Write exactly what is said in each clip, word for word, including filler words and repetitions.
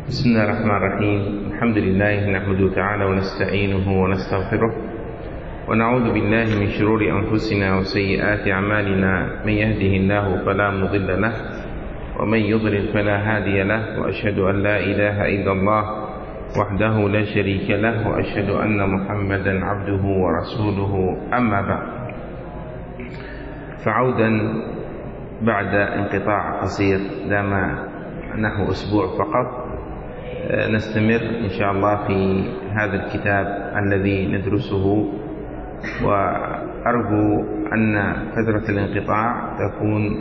بسم الله الرحمن الرحيم. الحمد لله نحمده تعالى ونستعينه ونستغفره ونعوذ بالله من شرور أنفسنا وسيئات أعمالنا، من يهده الله فلا مضل له ومن يضلل فلا هادي له، وأشهد أن لا إله إلا الله وحده لا شريك له، وأشهد أن محمدا عبده ورسوله. أما بعد، فعودا بعد انقطاع قصير دام نحو أسبوع فقط، نستمر إن شاء الله في هذا الكتاب الذي ندرسه، وأرجو أن فترة الانقطاع تكون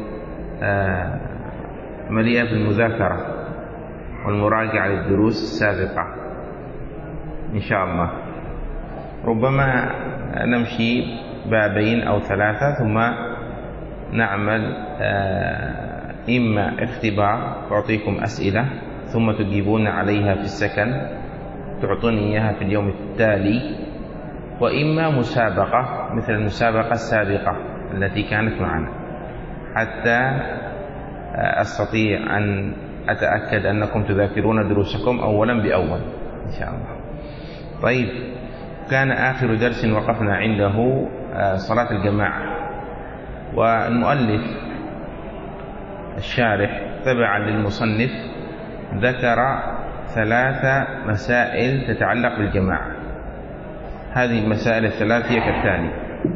مليئة بالمذاكرة والمراجعة للدروس السابقة إن شاء الله. ربما نمشي بابين أو ثلاثة ثم نعمل إما اختبار تعطيكم أسئلة ثم تجيبون عليها في السكن، تعطوني إياها في اليوم التالي، وإما مسابقة مثل المسابقة السابقة التي كانت معنا، حتى أستطيع أن أتأكد أنكم تذاكرون دروسكم أولا بأول إن شاء الله. طيب، كان آخر درس وقفنا عنده صلاة الجماعة، والمؤلف الشارح تبعا للمصنف ذكر ثلاث مسائل تتعلق بالجماعة. هذه المسائل الثلاث هي كالتالي: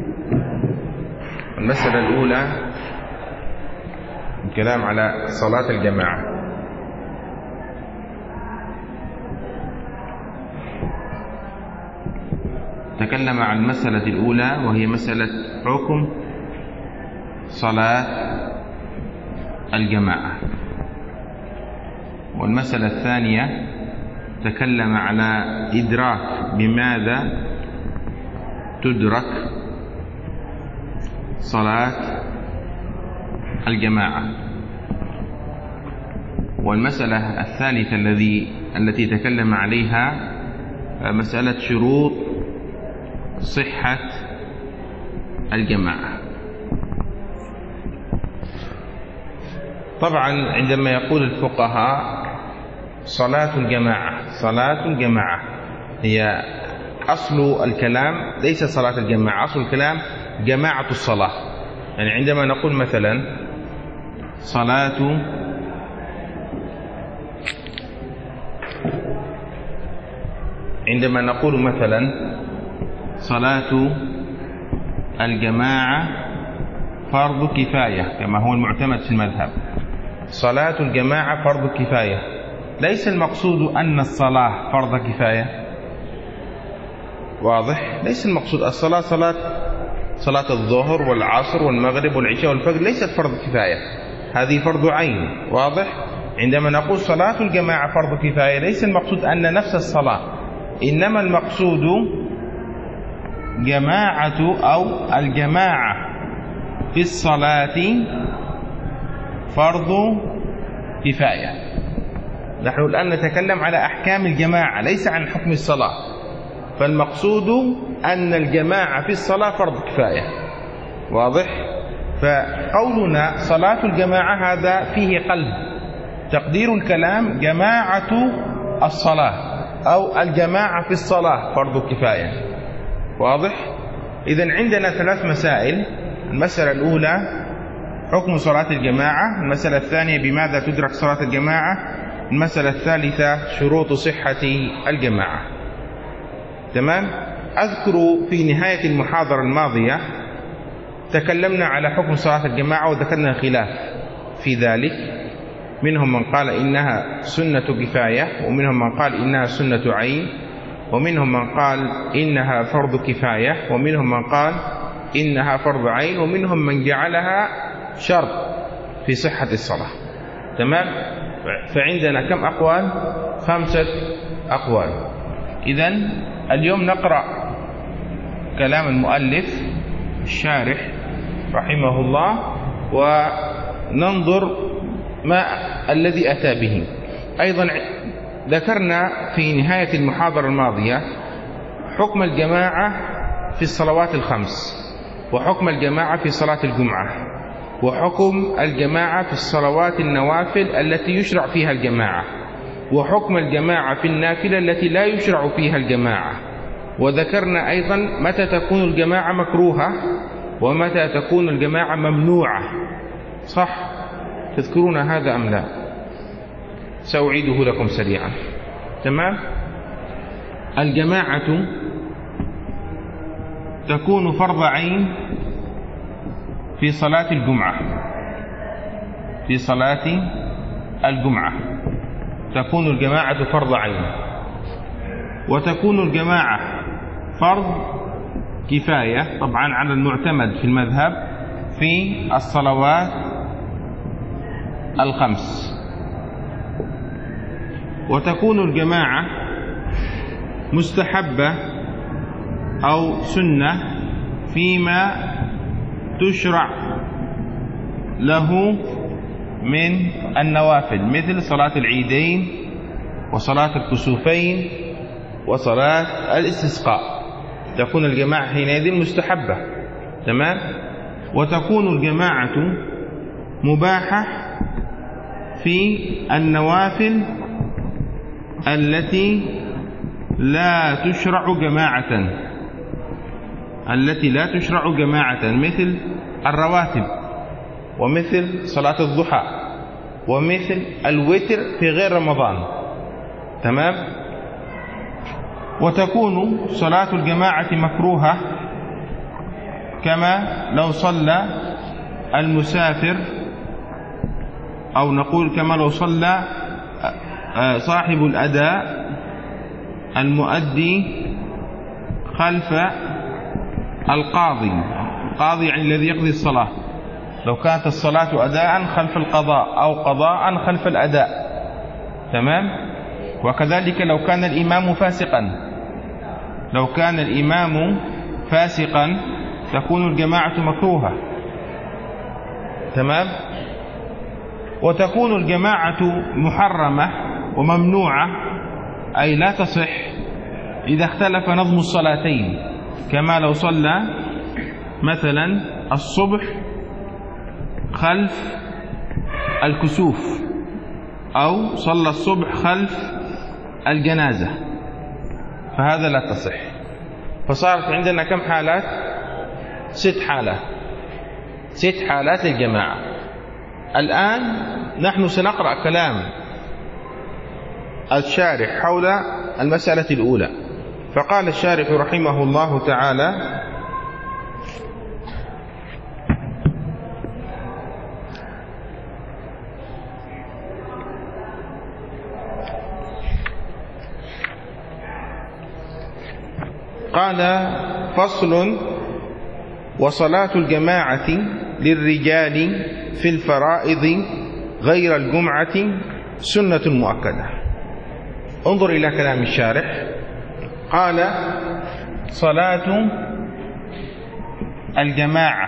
المسألة الأولى الكلام على صلاة الجماعة. تكلم عن المسألة الأولى وهي مسألة حكم صلاة الجماعة، والمسألة الثانية تكلم على إدراك بماذا تدرك صلاة الجماعة، والمسألة الثالثة الذي التي تكلم عليها مسألة شروط صحة الجماعة. طبعا عندما يقول الفقهاء صلاة الجماعة، صلاة الجماعة هي أصل الكلام، ليس صلاة الجماعة، أصل الكلام جماعة الصلاة. يعني عندما نقول مثلا صلاة عندما نقول مثلا صلاة الجماعة فرض كفاية كما هو المعتمد في المذهب، صلاة الجماعة فرض كفاية، ليس المقصود أن الصلاة فرض كفاية، واضح؟ ليس المقصود الصلاة صلاة صلاة الظهر والعصر والمغرب والعشاء والفجر ليست فرض كفاية، هذه فرض عين، واضح؟ عندما نقول صلاة الجماعة فرض كفاية ليس المقصود أن نفس الصلاة، إنما المقصود جماعة أو الجماعة في الصلاة فرض كفاية. نحن الآن نتكلم على أحكام الجماعة ليس عن حكم الصلاة، فالمقصود أن الجماعة في الصلاة فرض كفاية، واضح؟ فقولنا صلاة الجماعة هذا فيه قلب، تقدير الكلام جماعة الصلاة أو الجماعة في الصلاة فرض كفاية، واضح؟ إذن عندنا ثلاث مسائل: المسألة الأولى حكم صلاة الجماعة، المسألة الثانية بماذا تدرك صلاة الجماعة، المسألة الثالثة شروط صحة الجماعة. تمام؟ أذكر في نهاية المحاضرة الماضية تكلمنا على حكم صلاة الجماعة وذكرنا خلاف في ذلك، منهم من قال إنها سنة كفاية، ومنهم من قال إنها سنة عين، ومنهم من قال إنها فرض كفاية، ومنهم من قال إنها فرض عين، ومنهم من جعلها شرط في صحة الصلاة. تمام؟ فعندنا كم أقوال؟ خمسة أقوال. إذن اليوم نقرأ كلام المؤلف الشارح رحمه الله وننظر ما الذي أتى به. أيضا ذكرنا في نهاية المحاضرة الماضية حكم الجماعة في الصلوات الخمس، وحكم الجماعة في صلاة الجمعة، وحكم الجماعة في الصلوات النوافل التي يشرع فيها الجماعة، وحكم الجماعة في النافلة التي لا يشرع فيها الجماعة. وذكرنا أيضا متى تكون الجماعة مكروهة ومتى تكون الجماعة ممنوعة. صح؟ تذكرون هذا أم لا؟ سأعيده لكم سريعا. تمام؟ الجماعة تكون فرض عين في صلاة الجمعة. في صلاة الجمعة تكون الجماعة فرض عين، وتكون الجماعة فرض كفاية طبعا على المعتمد في المذهب في الصلوات الخمس، وتكون الجماعة مستحبة أو سنة فيما تشرع له من النوافل مثل صلاة العيدين وصلاة الكسوفين وصلاة الاستسقاء. تكون الجماعة حينئذ مستحبة. تمام؟ وتكون الجماعة مباحة في النوافل التي لا تشرع جماعة التي لا تشرع جماعة مثل الرواتب ومثل صلاة الضحى ومثل الوتر في غير رمضان. تمام؟ وتكون صلاة الجماعة مكروهة كما لو صلى المسافر، أو نقول كما لو صلى صاحب الأداء المؤدي خلف القاضي. القاضي يعني الذي يقضي الصلاة، لو كانت الصلاة أداء خلف القضاء أو قضاء خلف الأداء. تمام؟ وكذلك لو كان الإمام فاسقا، لو كان الإمام فاسقا تكون الجماعة مكروهة. تمام؟ وتكون الجماعة محرمة وممنوعة، أي لا تصح إذا اختلف نظم الصلاتين، كما لو صلى مثلا الصبح خلف الكسوف أو صلى الصبح خلف الجنازة، فهذا لا تصح. فصارت عندنا كم حالات؟ ست حالات ست حالات للجماعة. الآن نحن سنقرأ كلام الشارح حول المسألة الأولى. فقال الشارح رحمه الله تعالى: قال: فصل: وصلاة الجماعة للرجال في الفرائض غير الجمعة سنة مؤكدة. انظر إلى كلام الشارح. قال: صلاة الجماعة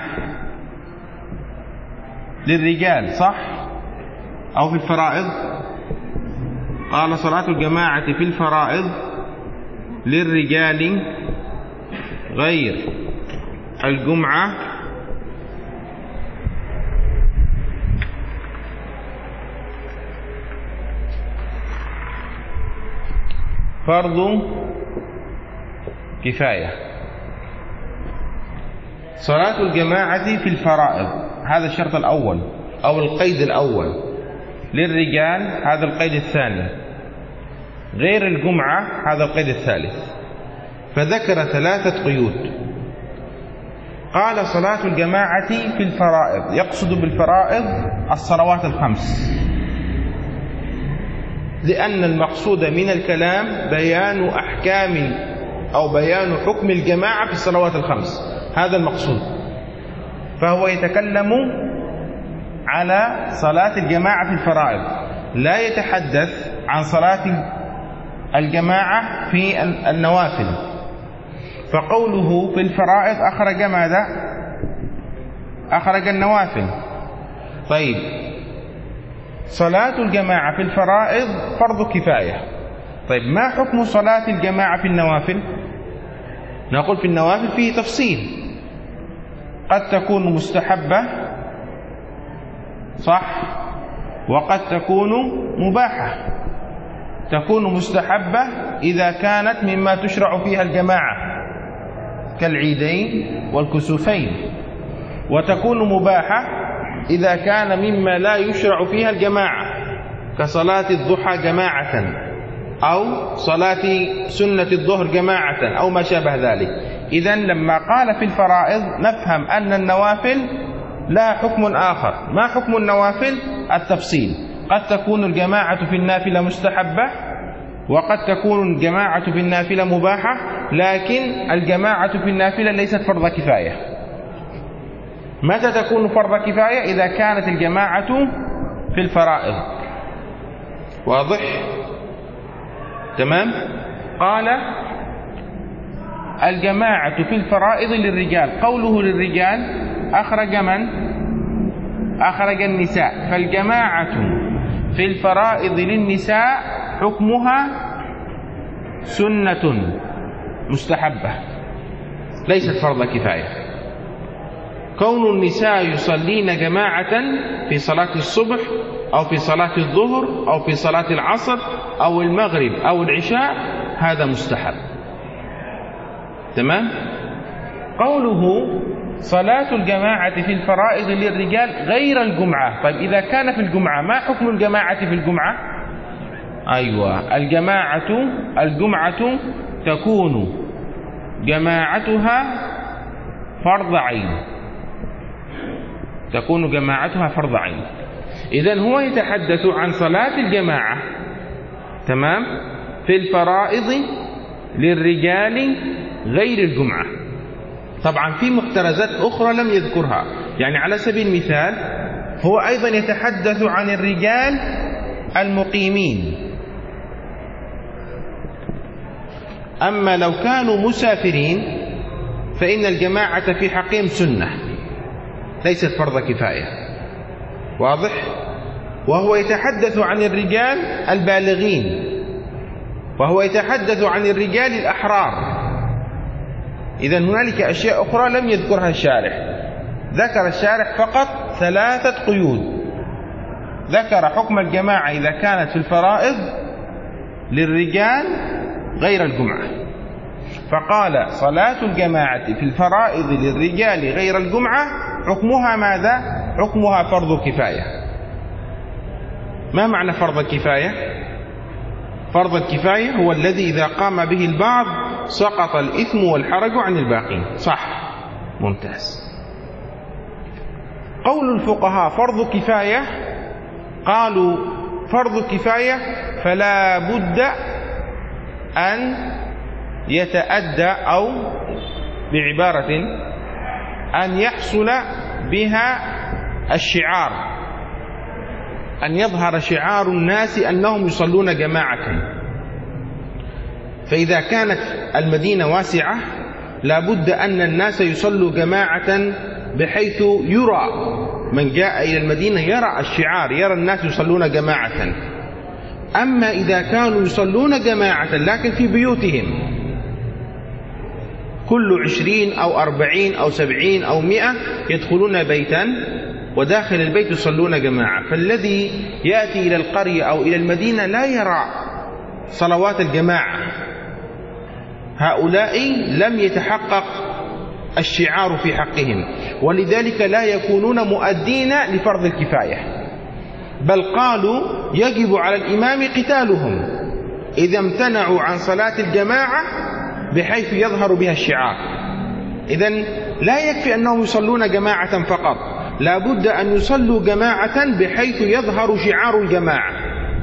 للرجال، صح؟ أو في الفرائض؟ قال: صلاة الجماعة في الفرائض للرجال غير الجمعة فرض كفاية. صلاة الجماعة في الفرائض هذا الشرط الأول أو القيد الأول، للرجال هذا القيد الثاني، غير الجمعة هذا القيد الثالث. فذكر ثلاثة قيود. قال: صلاة الجماعة في الفرائض، يقصد بالفرائض الصلوات الخمس، لأن المقصود من الكلام بيان أحكام أو بيان حكم الجماعة في الصلوات الخمس، هذا المقصود. فهو يتكلم على صلاة الجماعة في الفرائض، لا يتحدث عن صلاة الجماعة في النوافل. فقوله في الفرائض أخرج ماذا؟ أخرج النوافل. طيب، صلاة الجماعة في الفرائض فرض كفاية. طيب، ما حكم صلاة الجماعة في النوافل؟ نقول في النوافل فيه تفصيل، قد تكون مستحبة، صح، وقد تكون مباحة. تكون مستحبة إذا كانت مما تشرع فيها الجماعة كالعيدين والكسوفين، وتكون مباحة إذا كان مما لا يشرع فيها الجماعة كصلاة الضحى جماعة أو صلاة سنة الظهر جماعة أو ما شابه ذلك. إذن لما قال في الفرائض نفهم أن النوافل لا حكم آخر. ما حكم النوافل؟ التفصيل. قد تكون الجماعة في النافلة مستحبة، وقد تكون الجماعة في النافلة مباحة، لكن الجماعة في النافلة ليست فرض كفاية. متى تكون فرض كفاية؟ إذا كانت الجماعة في الفرائض. واضح؟ تمام؟ قال الجماعة في الفرائض للرجال. قوله للرجال أخرج من؟ أخرج النساء. فالجماعة في الفرائض للنساء حكمها سنة مستحبة ليست فرض كفاية. كون النساء يصلين جماعة في صلاة الصبح أو في صلاة الظهر أو في صلاة العصر أو المغرب أو العشاء هذا مستحب. تمام؟ قوله صلاة الجماعة في الفرائض للرجال غير الجمعة. طيب إذا كان في الجمعة ما حكم الجماعة في الجمعة؟ أيوة، الجماعة الجمعة تكون جماعتها فرض عين، تكون جماعتها فرض عين. إذن هو يتحدث عن صلاة الجماعة تمام في الفرائض للرجال غير الجمعة. طبعا في محترزات أخرى لم يذكرها، يعني على سبيل المثال هو أيضا يتحدث عن الرجال المقيمين. أما لو كانوا مسافرين فإن الجماعة في حقهم سنة ليست فرض كفاية. واضح؟ وهو يتحدث عن الرجال البالغين، وهو يتحدث عن الرجال الأحرار. إذن هنالك أشياء أخرى لم يذكرها الشارح. ذكر الشارح فقط ثلاثة قيود. ذكر حكم الجماعة إذا كانت في الفرائض للرجال غير الجمعة، فقال صلاة الجماعة في الفرائض للرجال غير الجمعة حكمها ماذا؟ حكمها فرض كفاية. ما معنى فرض كفاية؟ فرض الكفاية هو الذي إذا قام به البعض سقط الإثم والحرج عن الباقين. صح، ممتاز. قول الفقهاء فرض كفاية، قالوا فرض كفاية فلا بد أن يتأدى، أو بعبارة أن يحصل بها الشعار، أن يظهر شعار الناس أنهم يصلون جماعة. فإذا كانت المدينة واسعة لابد أن الناس يصلوا جماعة بحيث يرى من جاء إلى المدينة يرى الشعار، يرى الناس يصلون جماعة. أما إذا كانوا يصلون جماعة لكن في بيوتهم كل عشرين أو أربعين أو سبعين أو مئة يدخلون بيتا وداخل البيت يصلون جماعة، فالذي يأتي إلى القرية أو إلى المدينة لا يرى صلوات الجماعة، هؤلاء لم يتحقق الشعار في حقهم، ولذلك لا يكونون مؤدين لفرض الكفاية، بل قالوا يجب على الإمام قتالهم إذا امتنعوا عن صلاة الجماعة بحيث يظهر بها الشعار. إذن لا يكفي أنهم يصلون جماعة فقط، لا بد أن يصلوا جماعة بحيث يظهر شعار الجماعة.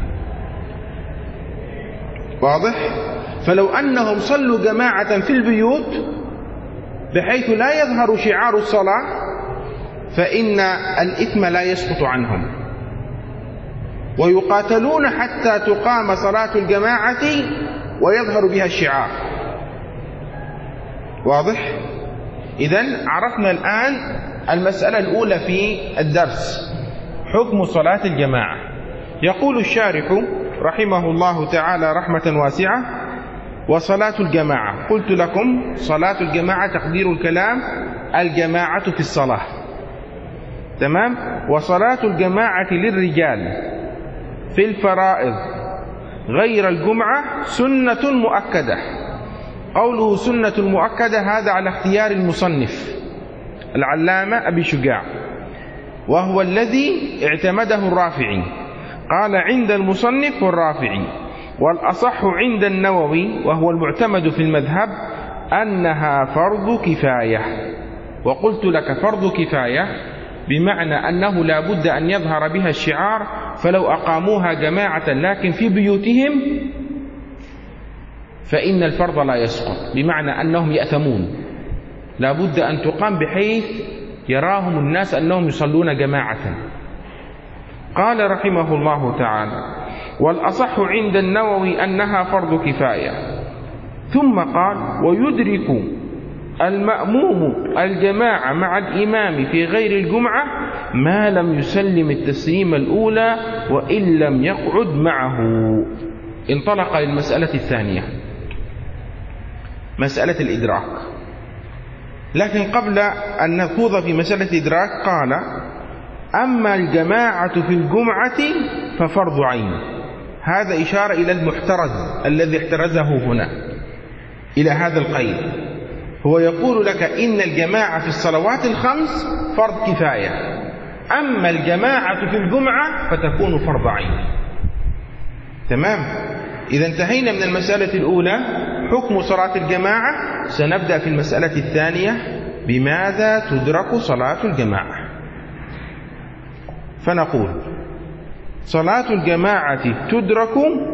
واضح؟ فلو أنهم صلوا جماعة في البيوت بحيث لا يظهر شعار الصلاة فإن الإثم لا يسقط عنهم، ويقاتلون حتى تقام صلاة الجماعة ويظهر بها الشعار. واضح؟ إذن عرفنا الآن المسألة الأولى في الدرس، حكم صلاة الجماعة. يقول الشارح رحمه الله تعالى رحمة واسعة: وصلاة الجماعة. قلت لكم صلاة الجماعة تقدير الكلام الجماعة في الصلاة، تمام؟ وصلاة الجماعة للرجال في الفرائض غير الجمعة سنة مؤكدة. قوله سنة مؤكدة هذا على اختيار المصنف العلامة أبي شجاع، وهو الذي اعتمده الرافعي. قال عند المصنف والرافعي، والأصح عند النووي وهو المعتمد في المذهب أنها فرض كفاية. وقلت لك فرض كفاية بمعنى أنه لا بد أن يظهر بها الشعار، فلو أقاموها جماعة لكن في بيوتهم فإن الفرض لا يسقط، بمعنى أنهم يأثمون، لا بد أن تقام بحيث يراهم الناس أنهم يصلون جماعة. قال رحمه الله تعالى: والأصح عند النووي أنها فرض كفاية. ثم قال: ويدرك المأموم الجماعة مع الإمام في غير الجمعة ما لم يسلم التسليم الأولى وإن لم يقعد معه. انطلق للمسألة الثانية، مسألة الإدراك. لكن قبل أن نخوض في مسألة الإدراك قال: أما الجماعة في الجمعة ففرض عين. هذا إشارة إلى المحترز الذي احترزه هنا، إلى هذا القيد. هو يقول لك إن الجماعة في الصلوات الخمس فرض كفاية، أما الجماعة في الجمعة فتكون فرض عين. تمام؟ إذا انتهينا من المسألة الأولى حكم صلاة الجماعة، سنبدأ في المسألة الثانية بماذا تدرك صلاة الجماعة. فنقول: صلاة الجماعة تدرك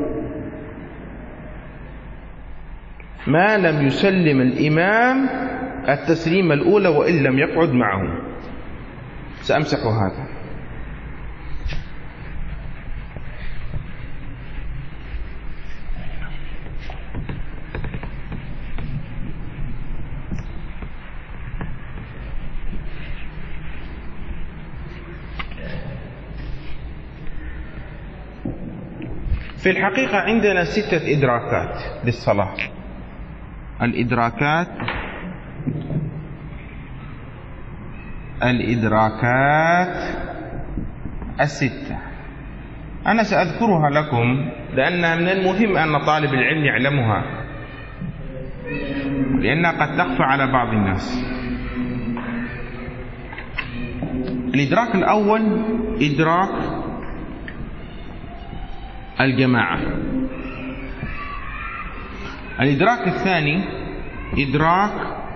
ما لم يسلم الإمام التسليم الأولى وإن لم يقعد معه. سأمسح هذا. في الحقيقة عندنا ستة إدراكات للصلاة. الإدراكات الإدراكات الستة أنا سأذكرها لكم لأنها من المهم أن طالب العلم يعلمها، لأنها قد تخفى على بعض الناس. الإدراك الأول إدراك الجماعة. الإدراك الثاني إدراك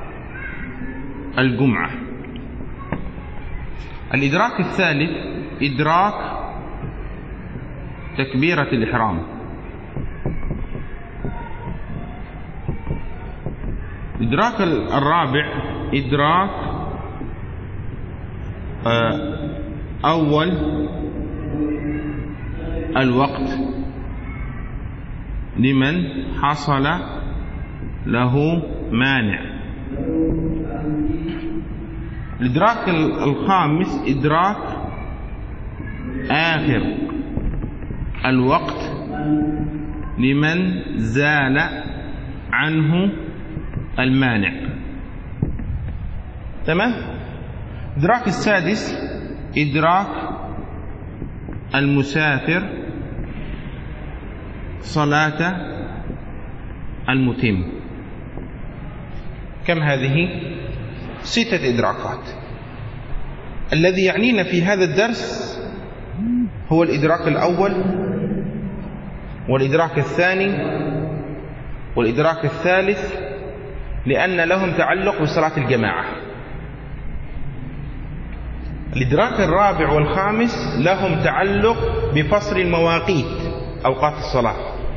الجمعة. الإدراك الثالث إدراك تكبيرة الإحرام. الإدراك الرابع إدراك أول الوقت لمن حصل له مانع. الإدراك الخامس إدراك آخر الوقت لمن زال عنه المانع. تمام؟ الإدراك السادس إدراك المسافر صلاة المتم. كم هذه؟ ستة إدراكات. الذي يعنينا في هذا الدرس هو الإدراك الأول والإدراك الثاني والإدراك الثالث، لأن لهم تعلق بصلاة الجماعة. الإدراك الرابع والخامس لهم تعلق بفصل المواقيت أوقات الصلاة.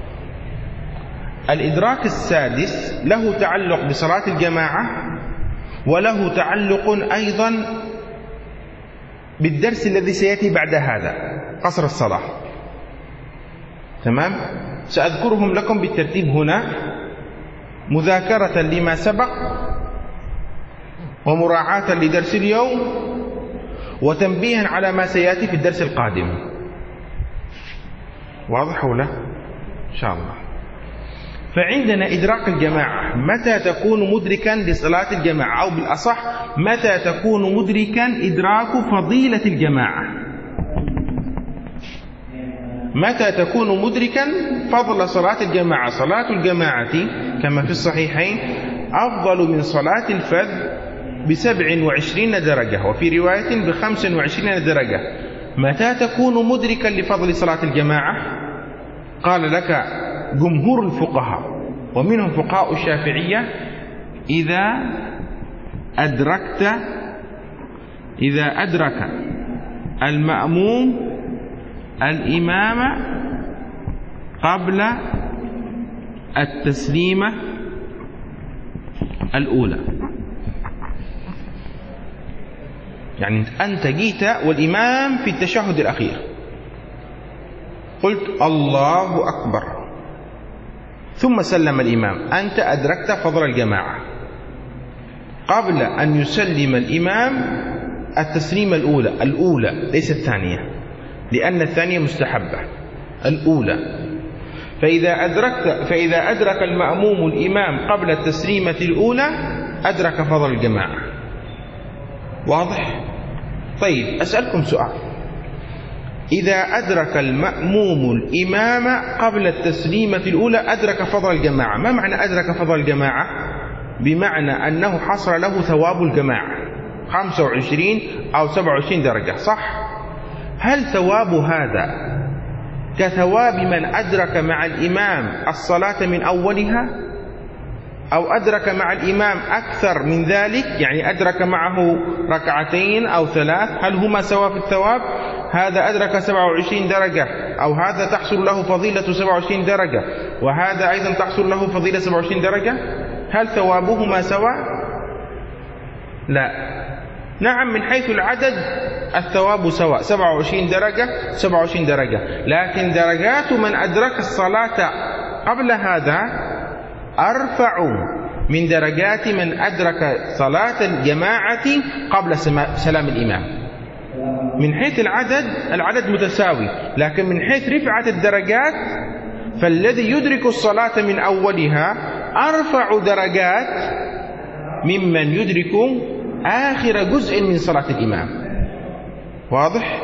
الإدراك السادس له تعلق بصلاة الجماعة وله تعلق أيضا بالدرس الذي سيأتي بعد هذا، قصر الصلاة. تمام؟ سأذكرهم لكم بالترتيب هنا مذاكرة لما سبق ومراعاة لدرس اليوم وتنبيها على ما سيأتي في الدرس القادم. واضح ولا؟ إن شاء الله. فعندنا إدراك الجماعة، متى تكون مدركا لصلاة الجماعة، أو بالأصح متى تكون مدركا إدراك فضيلة الجماعة. متى تكون مدركا فضل صلاة الجماعة؟ صلاة الجماعة كما في الصحيحين أفضل من صلاة الفذ بسبع وعشرين درجة، وفي رواية بخمس وعشرين درجة. متى تكون مدركا لفضل صلاة الجماعة؟ قال لك جمهور الفقهاء ومنهم فقهاء الشافعية: إذا أدركت إذا أدرك المأموم الإمام قبل التسليمة الأولى. يعني أنت جيت والإمام في التشهد الأخير، قلت الله أكبر، ثم سلم الإمام، أنت أدركت فضل الجماعة. قبل أن يسلم الإمام التسليمة الأولى الأولى ليس الثانية، لأن الثانية مستحبة، الأولى. فإذا أدركت فإذا أدرك المأموم الإمام قبل التسليمة الأولى أدرك فضل الجماعة. واضح؟ طيب أسألكم سؤال: إذا أدرك المأموم الإمام قبل التسليمة الأولى أدرك فضل الجماعة، ما معنى أدرك فضل الجماعة؟ بمعنى أنه حصل له ثواب الجماعة خمسة وعشرين أو سبعة وعشرين درجة، صح؟ هل ثواب هذا كثواب من أدرك مع الإمام الصلاة من أولها، أو أدرك مع الإمام أكثر من ذلك، يعني أدرك معه ركعتين أو ثلاث، هل هما سواء في الثواب؟ هذا أدرك سبعة وعشرين درجة، أو هذا تحصل له فضيلة سبعة وعشرين درجة وهذا أيضا تحصل له فضيلة سبعة وعشرين درجة، هل ثوابهما سواء؟ لا. نعم، من حيث العدد الثواب سواء، سبعة وعشرين درجة سبعة وعشرين درجة، لكن درجات من أدرك الصلاة قبل هذا أرفع من درجات من أدرك صلاة الجماعة قبل سلام الإمام. من حيث العدد العدد متساوي، لكن من حيث رفعة الدرجات فالذي يدرك الصلاة من أولها أرفع درجات ممن يدرك آخر جزء من صلاة الإمام. واضح؟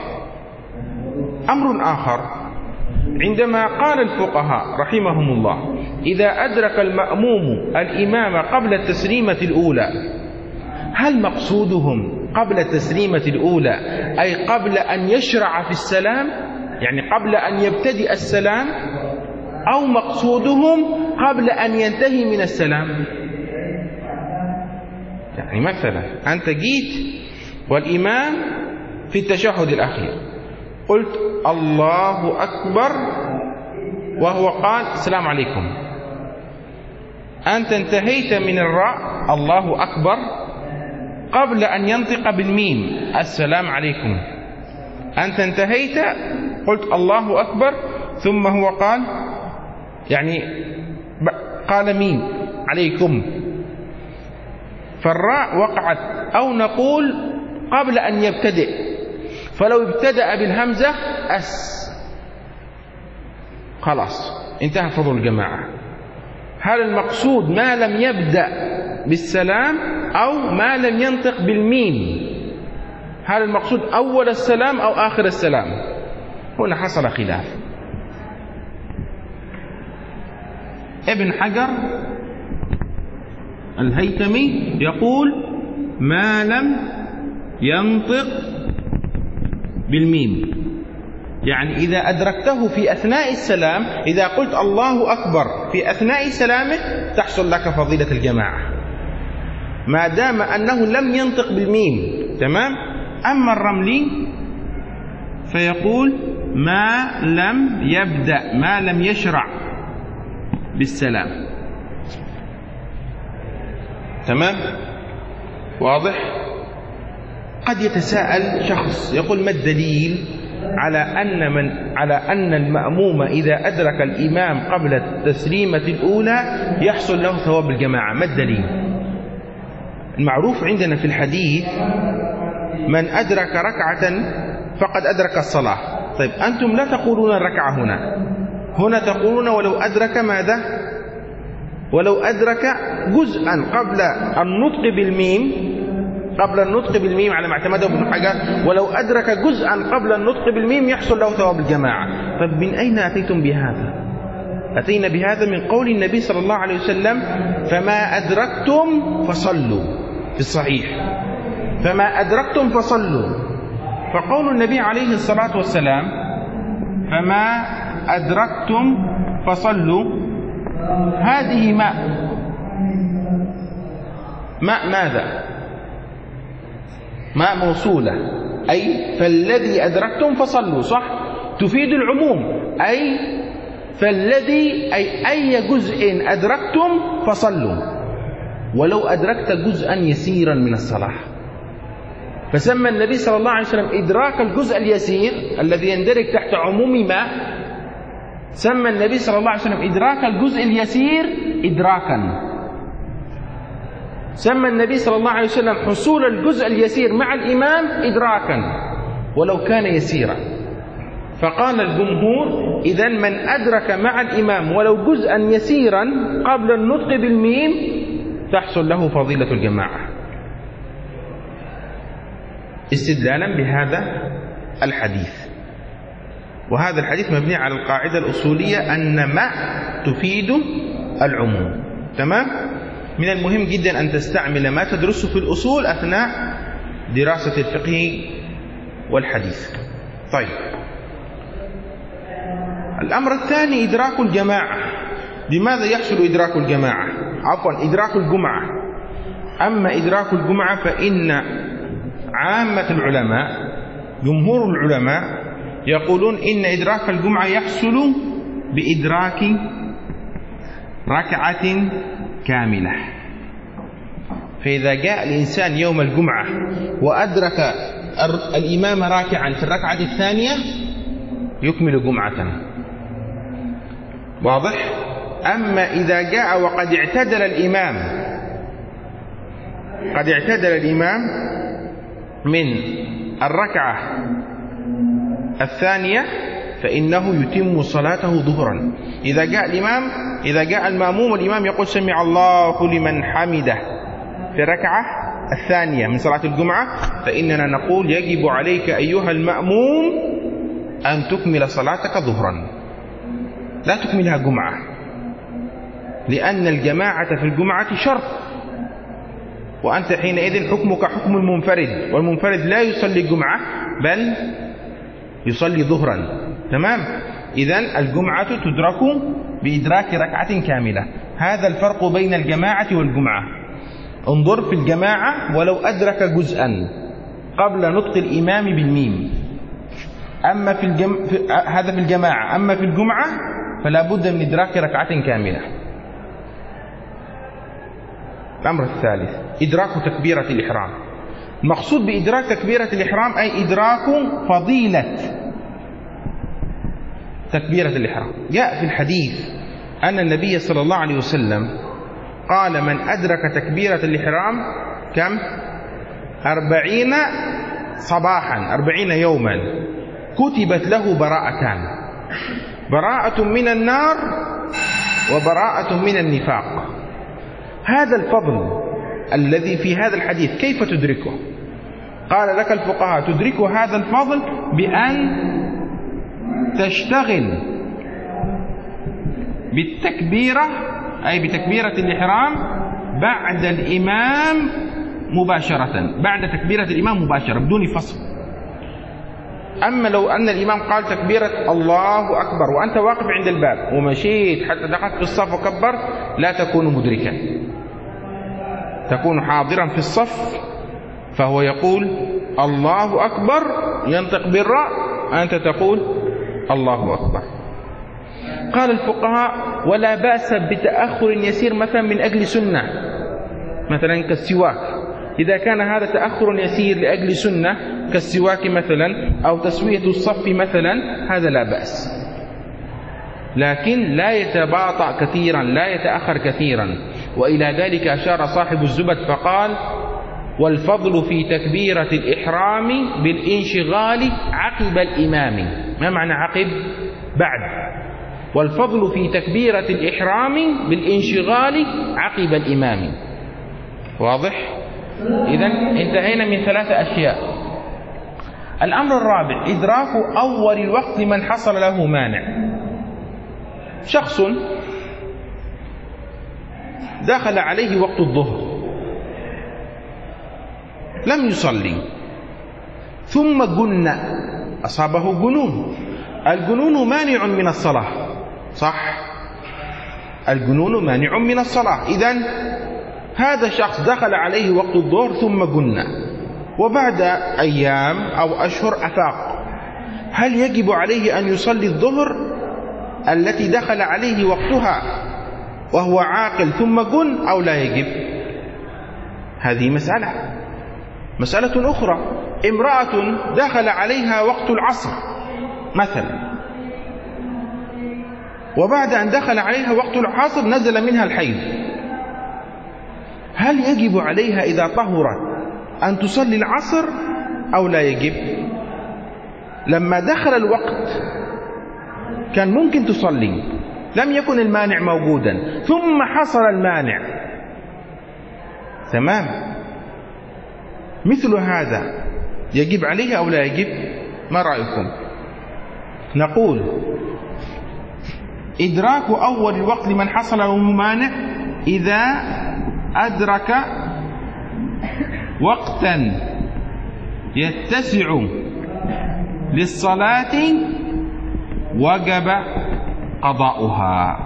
أمر آخر، عندما قال الفقهاء رحمهم الله: إذا أدرك المأموم الإمام قبل التسليمة الأولى، هل مقصودهم قبل التسليمة الأولى أي قبل أن يشرع في السلام، يعني قبل أن يبتدئ السلام، أو مقصودهم قبل أن ينتهي من السلام؟ يعني مثلا أنت جيت والإمام في التشهد الأخير، قلت الله أكبر وهو قال السلام عليكم، أنت انتهيت من الراء الله أكبر قبل أن ينطق بالميم السلام عليكم، أنت انتهيت قلت الله أكبر ثم هو قال يعني قال ميم عليكم، فالراء وقعت، أو نقول قبل أن يبتدئ، فلو ابتدأ بالهمزة أس خلاص انتهى فضل الجماعة. هل المقصود ما لم يبدأ بالسلام أو ما لم ينطق بالميم؟ هل المقصود أول السلام أو آخر السلام؟ هنا حصل خلاف. ابن حجر الهيثمي يقول ما لم ينطق بالميم، يعني إذا أدركته في أثناء السلام، إذا قلت الله أكبر في أثناء سلامه تحصل لك فضيلة الجماعة ما دام أنه لم ينطق بالميم، تمام. أما الرملي فيقول ما لم يبدأ، ما لم يشرع بالسلام، تمام. واضح؟ قد يتساءل شخص يقول ما الدليل على أن من على أن المأموم إذا أدرك الإمام قبل التسليمة الأولى يحصل له ثواب الجماعة؟ ما الدليل؟ المعروف عندنا في الحديث من أدرك ركعة فقد أدرك الصلاة. طيب أنتم لا تقولون الركعة هنا، هنا تقولون ولو أدرك ماذا؟ ولو أدرك جزءا قبل النطق بالميم، قبل النطق بالميم على ما اعتمده ابن حجر، ولو أدرك جزءا قبل النطق بالميم يحصل له ثواب الجماعة. طيب من أين أتيتم بهذا؟ أتينا بهذا من قول النبي صلى الله عليه وسلم: فما أدركتم فصلوا، في الصحيح، فما أدركتم فصلوا. فقول النبي عليه الصلاة والسلام فما أدركتم فصلوا، هذه ماء ماء ماذا؟ ماء موصولة، أي فالذي أدركتم فصلوا، صح؟ تفيد العموم، أي فالذي أي أي جزء أدركتم فصلوا، ولو أدركت جزءا يسيرا من الصلاة. فسمى النبي صلى الله عليه وسلم إدراك الجزء اليسير الذي يندرج تحت عموم ما، سمى النبي صلى الله عليه وسلم إدراك الجزء اليسير إدراكا. سمى النبي صلى الله عليه وسلم حصول الجزء اليسير مع الإمام إدراكا ولو كان يسيرا. فقال الجمهور: إذن من أدرك مع الإمام ولو جزءا يسيرا قبل النطق بالميم تحصل له فضيلة الجماعة، استدلالا بهذا الحديث. وهذا الحديث مبني على القاعدة الأصولية أن ما تفيد العموم. تمام؟ من المهم جدا أن تستعمل ما تدرسه في الأصول أثناء دراسة الفقه والحديث. طيب، الأمر الثاني إدراك الجماعة. لماذا يحصل إدراك الجماعة؟ عفوا إدراك الجمعة. أما إدراك الجمعة فإن عامة العلماء، جمهور العلماء، يقولون إن إدراك الجمعة يحصل بإدراك ركعة كاملة. فإذا جاء الإنسان يوم الجمعة وأدرك الإمام راكعا في الركعة الثانية يكمل جمعة. واضح؟ أما إذا جاء وقد اعتدل الإمام قد اعتدل الإمام من الركعة الثانية فإنه يتم صلاته ظهرا. إذا جاء الإمام إذا جاء المأموم والإمام يقول: سمع الله لمن حمده في الركعة الثانية من صلاة الجمعة، فإننا نقول: يجب عليك أيها المأموم أن تكمل صلاتك ظهرا، لا تكملها جمعة، لأن الجماعة في الجمعة شرط، وأنت حينئذ حكمك حكم المنفرد، والمنفرد لا يصلي الجمعة بل يصلي ظهرا. تمام؟ إذن الجمعة تدرك بإدراك ركعة كاملة. هذا الفرق بين الجماعة والجمعة. انظر في الجماعة ولو أدرك جزءا قبل نطق الإمام بالميم، أما في الجم... في... هذا في الجماعة. أما في الجمعة فلا بد من إدراك ركعة كاملة. الأمر الثالث إدراك تكبيرة الإحرام. المقصود بإدراك تكبيرة الإحرام أي إدراك فضيلة تكبيرة الإحرام. جاء في الحديث أن النبي صلى الله عليه وسلم قال: من أدرك تكبيرة الإحرام كم؟ أربعين صباحا، أربعين يوما، كتبت له براءتان: براءة من النار وبراءة من النفاق. هذا الفضل الذي في هذا الحديث كيف تدركه؟ قال لك الفقهاء: تدرك هذا الفضل بأن تشتغل بالتكبيرة أي بتكبيرة الإحرام بعد الإمام مباشرة، بعد تكبيرة الإمام مباشرة بدون فصل. أما لو أن الإمام قال تكبيرة الله أكبر وأنت واقف عند الباب ومشيت حتى دخلت في الصف وكبر، لا تكون مدركا، تكون حاضرا في الصف، فهو يقول الله أكبر ينطق بالراء، أنت تقول الله أكبر. قال الفقهاء: ولا بأس بتأخر يسير مثلا من أجل سنة، مثلا كالسواك، إذا كان هذا تأخر يسير لأجل سنة كالسواك مثلا أو تسوية الصف مثلا، هذا لا بأس، لكن لا يتباطأ كثيرا، لا يتأخر كثيرا. وإلى ذلك أشار صاحب الزبد فقال: والفضل في تكبيرة الإحرام بالانشغال عقب الإمام. ما معنى عقب؟ بعد. والفضل في تكبيرة الإحرام بالانشغال عقب الإمام. واضح؟ إذن انتهينا من ثلاثة أشياء. الأمر الرابع إدراك أول الوقت لمن حصل له مانع. شخص دخل عليه وقت الظهر لم يصلي ثم جن، أصابه جنون. الجنون مانع من الصلاة، صح؟ الجنون مانع من الصلاة. إذن هذا الشخص دخل عليه وقت الظهر ثم جن، وبعد أيام أو أشهر أفاق، هل يجب عليه أن يصلي الظهر التي دخل عليه وقتها وهو عاقل ثم جن أو لا يجب؟ هذه مسألة. مسألة أخرى، امرأة دخل عليها وقت العصر مثلا، وبعد أن دخل عليها وقت العصر نزل منها الحيض، هل يجب عليها إذا طهرت أن تصلي العصر أو لا يجب؟ لما دخل الوقت كان ممكن تصلي، لم يكن المانع موجودا، ثم حصل المانع، تمام؟ مثل هذا يجب عليه أو لا يجب؟ ما رأيكم؟ نقول إدراك أول الوقت لمن حصل له مانع إذا أدرك وقتا يتسع للصلاة وجب قضاؤها.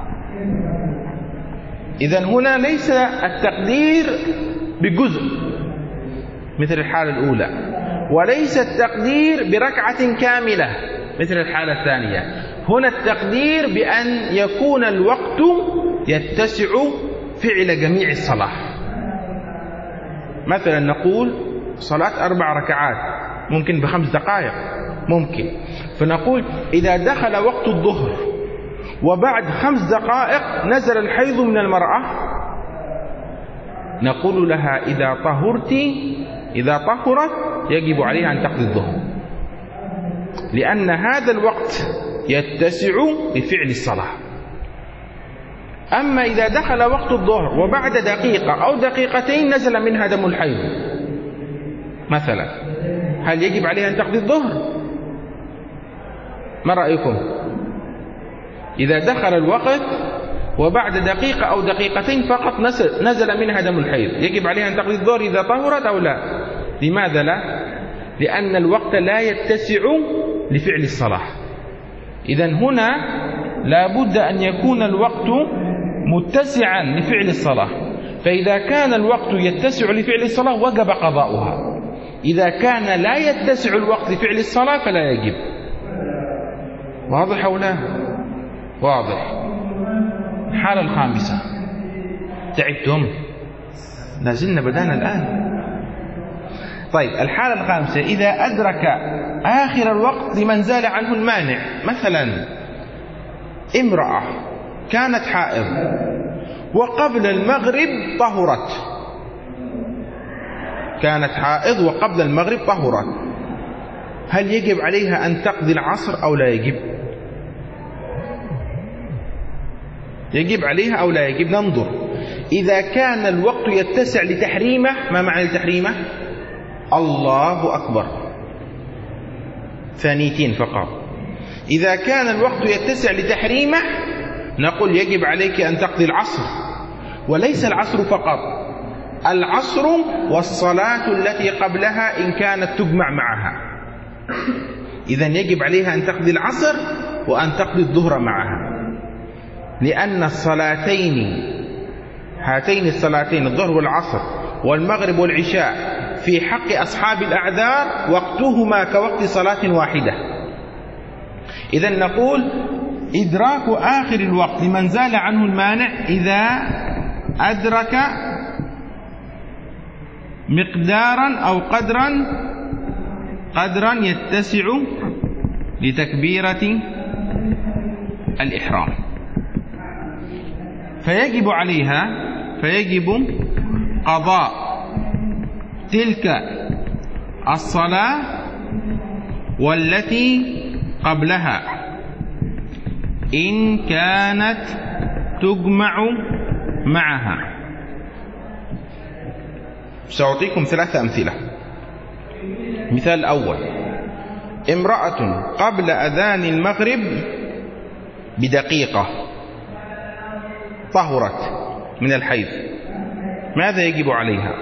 إذن هنا ليس التقدير بجزء مثل الحالة الأولى، وليس التقدير بركعة كاملة مثل الحالة الثانية. هنا التقدير بأن يكون الوقت يتسع فعل جميع الصلاة. مثلا نقول صلاة أربع ركعات ممكن بخمس دقائق ممكن، فنقول إذا دخل وقت الظهر وبعد خمس دقائق نزل الحيض من المرأة، نقول لها إذا طهرت إذا طهرت يجب عليها أن تقضي الظهر، لأن هذا الوقت يتسع لفعل الصلاة. أما إذا دخل وقت الظهر وبعد دقيقة أو دقيقتين نزل منها دم الحيض مثلا، هل يجب عليها أن تقضي الظهر؟ ما رأيكم؟ إذا دخل الوقت وبعد دقيقة أو دقيقتين فقط نزل منها دم الحيض، يجب عليها أن تقضي الظهر إذا طهرت أو لا؟ لماذا لا؟ لأن الوقت لا يتسع لفعل الصلاة. إذن هنا لا بد أن يكون الوقت متسعا لفعل الصلاة، فإذا كان الوقت يتسع لفعل الصلاة وجب قضاؤها، إذا كان لا يتسع الوقت لفعل الصلاة فلا يجب. واضح أو لا؟ واضح. الحالة الخامسة، تعبتم؟ لازلنا بدأنا الآن. طيب الحالة الخامسة، إذا أدرك آخر الوقت لمن زال عنه المانع. مثلا امرأة كانت حائض وقبل المغرب طهرت، كانت حائض وقبل المغرب طهرت، هل يجب عليها أن تقضي العصر أو لا يجب؟ يجب عليها أو لا يجب؟ ننظر. إذا كان الوقت يتسع لتحريمه، ما معنى لتحريمه؟ الله أكبر، ثانيتين فقط. إذا كان الوقت يتسع لتحريمه نقول يجب عليك أن تقضي العصر، وليس العصر فقط، العصر والصلاة التي قبلها إن كانت تجمع معها. إذن يجب عليها أن تقضي العصر وأن تقضي الظهر معها، لأن الصلاتين هاتين الصلاتين الظهر والعصر والمغرب والعشاء في حق أصحاب الأعذار وقتهما كوقت صلاة واحدة. إذن نقول إدراك آخر الوقت لمن زال عنه المانع إذا أدرك مقدارا أو قدرا قدرا يتسع لتكبيرة الإحرام، فيجب عليها فيجب قضاء تلك الصلاة والتي قبلها إن كانت تجمع معها. سأعطيكم ثلاثة أمثلة. مثال الأول، امرأة قبل أذان المغرب بدقيقة طهرت من الحيض، ماذا يجب عليها؟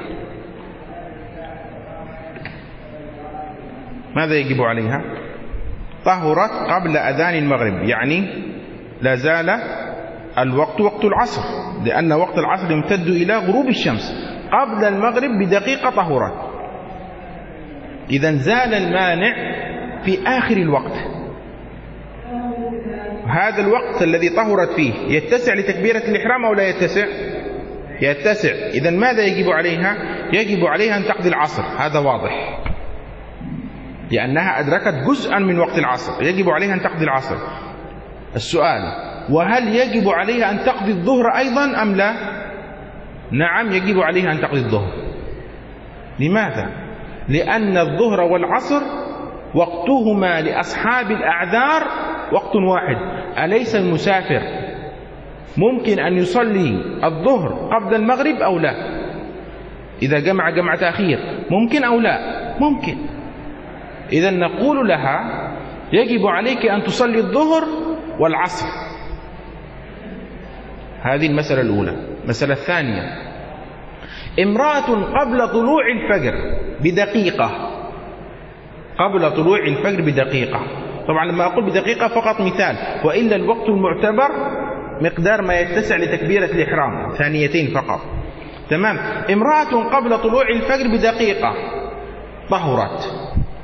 ماذا يجب عليها؟ طهرت قبل أذان المغرب، يعني لا زال الوقت وقت العصر، لأن وقت العصر يمتد إلى غروب الشمس. قبل المغرب بدقيقة طهرت، إذن زال المانع في آخر الوقت. هذا الوقت الذي طهرت فيه يتسع لتكبيرة الإحرام أو لا يتسع؟ يتسع. إذن ماذا يجب عليها؟ يجب عليها أن تقضي العصر، هذا واضح، لأنها أدركت جزءا من وقت العصر، يجب عليها أن تقضي العصر. السؤال: وهل يجب عليها أن تقضي الظهر أيضا أم لا؟ نعم، يجب عليها أن تقضي الظهر. لماذا؟ لأن الظهر والعصر وقتهما لأصحاب الأعذار وقت واحد. أليس المسافر ممكن أن يصلي الظهر قبل المغرب أو لا؟ إذا جمع جمع تأخير ممكن أو لا؟ ممكن. إذا نقول لها يجب عليك أن تصلي الظهر والعصر. هذه المسألة الأولى. المسألة الثانية: امرأة قبل طلوع الفجر بدقيقة، قبل طلوع الفجر بدقيقة. طبعا لما أقول بدقيقة فقط مثال، وإلا الوقت المعتبر مقدار ما يتسع لتكبيرة الإحرام، ثانيتين فقط. تمام. امرأة قبل طلوع الفجر بدقيقة طهرت،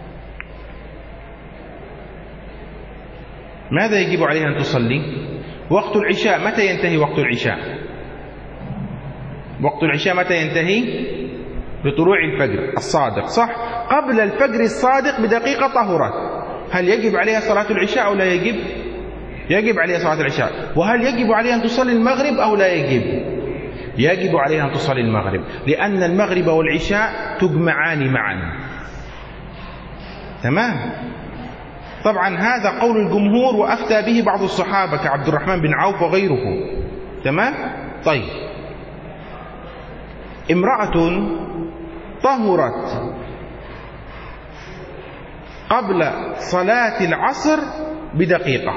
ماذا يجب عليها أن تصلي؟ وقت العشاء متى ينتهي؟ وقت العشاء وقت العشاء متى ينتهي؟ بطلوع الفجر الصادق، صح؟ قبل الفجر الصادق بدقيقة طهرت، هل يجب عليها صلاة العشاء أو لا يجب؟ يجب عليها صلاة العشاء. وهل يجب عليها أن تصلي المغرب أو لا يجب؟ يجب عليها أن تصلي المغرب، لأن المغرب والعشاء تجمعان معا. تمام. طبعا هذا قول الجمهور وأفتى به بعض الصحابة كعبد الرحمن بن عوف وغيره. تمام. طيب، امرأة طهرت قبل صلاة العصر بدقيقة،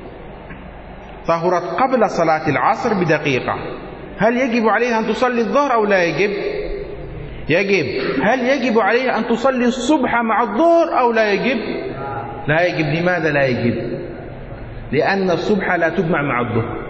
طهرت قبل صلاة العصر بدقيقة، هل يجب عليها أن تصلي الظهر أو لا يجب؟ يجب. هل يجب عليها أن تصلي الصبح مع الظهر أو لا يجب؟ لا يجب. لماذا لا يجب؟ لأن الصبح لا تجمع مع الظهر.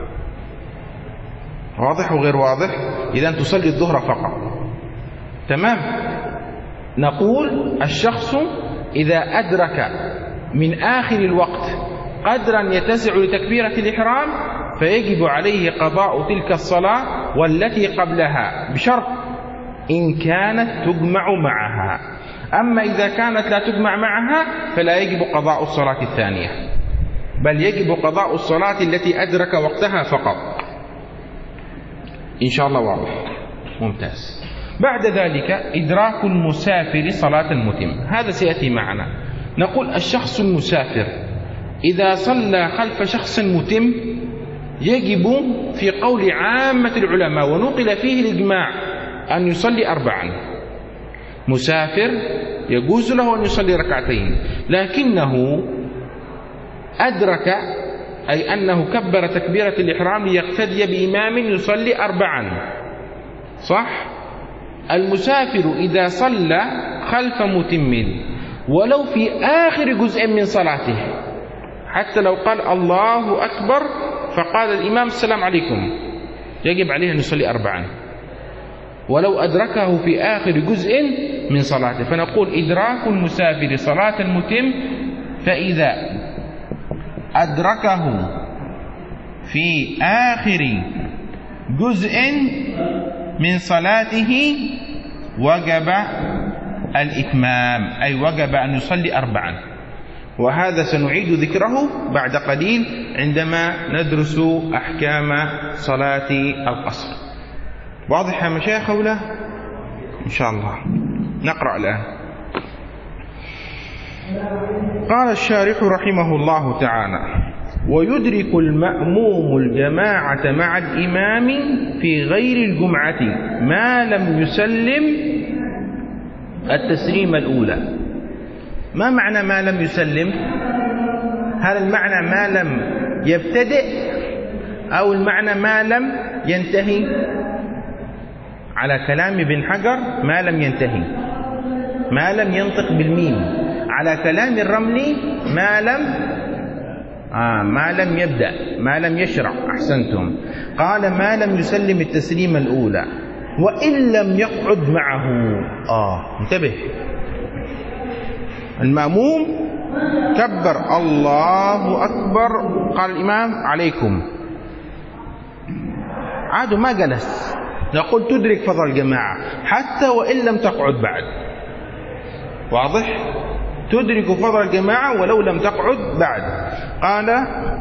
واضح وغير واضح؟ إذن تصلي الظهر فقط. تمام. نقول الشخص إذا أدرك من آخر الوقت قدرا يتسع لتكبيرة الإحرام فيجب عليه قضاء تلك الصلاة والتي قبلها، بشرط إن كانت تجمع معها. أما إذا كانت لا تجمع معها فلا يجب قضاء الصلاة الثانية، بل يجب قضاء الصلاة التي أدرك وقتها فقط. إن شاء الله واضح؟ ممتاز. بعد ذلك إدراك المسافر صلاة المتم، هذا سيأتي معنا. نقول الشخص المسافر إذا صلى خلف شخص متم يجب في قول عامة العلماء ونقل فيه الإجماع أن يصلي أربعا. مسافر يجوز له أن يصلي ركعتين، لكنه أدرك أي أنه كبر تكبيرة الإحرام ليقتدي بإمام يصلي أربعا، صح؟ المسافر إذا صلى خلف متم ولو في آخر جزء من صلاته، حتى لو قال الله أكبر فقال الإمام السلام عليكم، يجب عليه أن يصلي أربعا ولو أدركه في آخر جزء من صلاته. فنقول إدراك المسافر صلاة المتم، فإذا أدركه في آخر جزء من صلاته وجب الإتمام، أي وجب أن يصلي أربعا. وهذا سنعيد ذكره بعد قليل عندما ندرس أحكام صلاة القصر. واضح يا مشايخ أو لا؟ إن شاء الله. نقرأ الآن. قال الشارح رحمه الله تعالى: ويدرك المأموم الجماعة مع الإمام في غير الجمعة ما لم يسلم التسليم الأولى. ما معنى ما لم يسلم؟ هل المعنى ما لم يبتدئ أو المعنى ما لم ينتهي؟ على كلام ابن حجر ما لم ينتهي، ما لم ينطق بالميم. على كلام الرملي ما لم آه ما لم يبدأ، ما لم يشرع. أحسنتم. قال ما لم يسلم التسليم الأولى وإن لم يقعد معه. آه انتبه، المأموم كبر الله أكبر، قال الإمام عليكم، عاد ما جلس، نقول تدرك فضل الجماعة حتى وإن لم تقعد بعد. واضح؟ تدرك فضل الجماعة ولو لم تقعد بعد. قال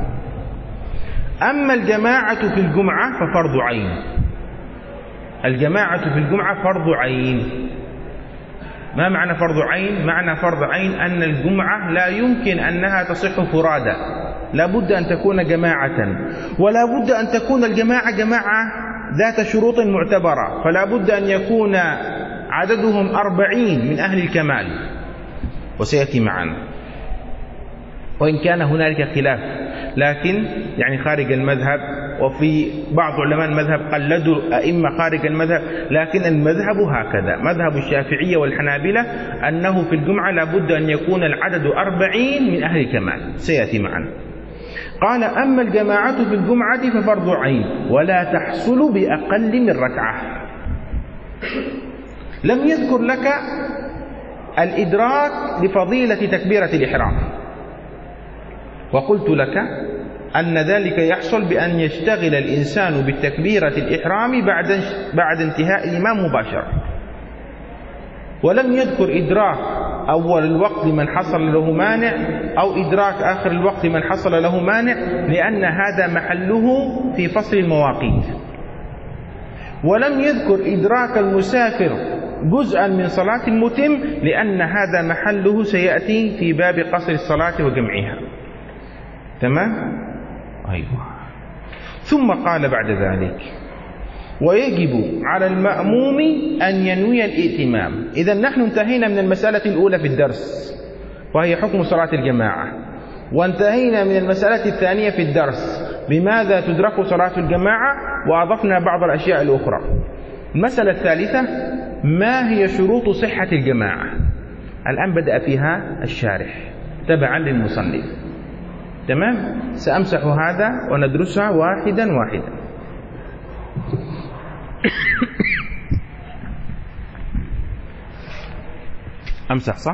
أما الجماعة في الجمعة ففرض عين. الجماعة في الجمعة فرض عين. ما معنى فرض عين؟ معنى فرض عين أن الجمعة لا يمكن أنها تصح فرادى، لا بد أن تكون جماعة، ولا بد أن تكون الجماعة جماعة ذات شروط معتبرة، فلا بد أن يكون عددهم أربعين من أهل الكمال، وسيأتي معنا. وإن كان هنالك خلاف لكن يعني خارج المذهب، وفي بعض علماء المذهب قلدوا أئمة خارج المذهب، لكن المذهب هكذا، مذهب الشافعية والحنابلة أنه في الجمعة لابد أن يكون العدد أربعين من أهل الكمال، سيأتي معنا. قال أما الجماعة في الجمعة ففرض عين ولا تحصل بأقل من ركعة. لم يذكر لك الإدراك لفضيلة تكبيرة الإحرام، وقلت لك أن ذلك يحصل بأن يشتغل الإنسان بالتكبيرة الإحرام بعد بعد انتهاء الإمام مباشرة، ولم يذكر إدراك أول الوقت لمن حصل له مانع أو إدراك آخر الوقت لمن حصل له مانع، لأن هذا محله في فصل المواقيت. ولم يذكر إدراك المسافر جزءا من صلاة المتم، لأن هذا محله سيأتي في باب قصر الصلاة وجمعها. تمام؟ أيوة. ثم قال بعد ذلك ويجب على المأموم أن ينوي الائتمام. إذا نحن انتهينا من المسألة الأولى في الدرس وهي حكم صلاة الجماعة، وانتهينا من المسألة الثانية في الدرس بماذا تدرك صلاة الجماعة، وأضفنا بعض الأشياء الأخرى. المسألة الثالثة ما هي شروط صحة الجماعة. الآن بدأ فيها الشارح تبعا للمصنف. تمام؟ سأمسح هذا وندرسها واحدا واحدا. أمسح صح؟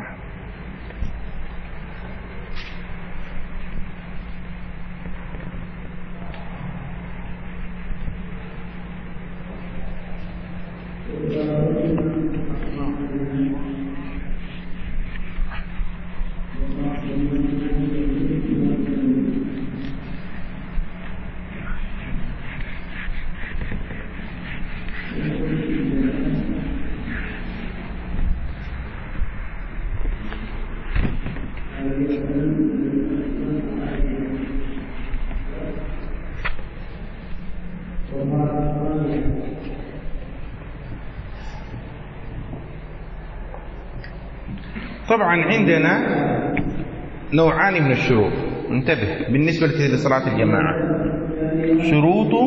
طبعا عندنا نوعان من الشروط، انتبه بالنسبة لصلاة الجماعة. شروط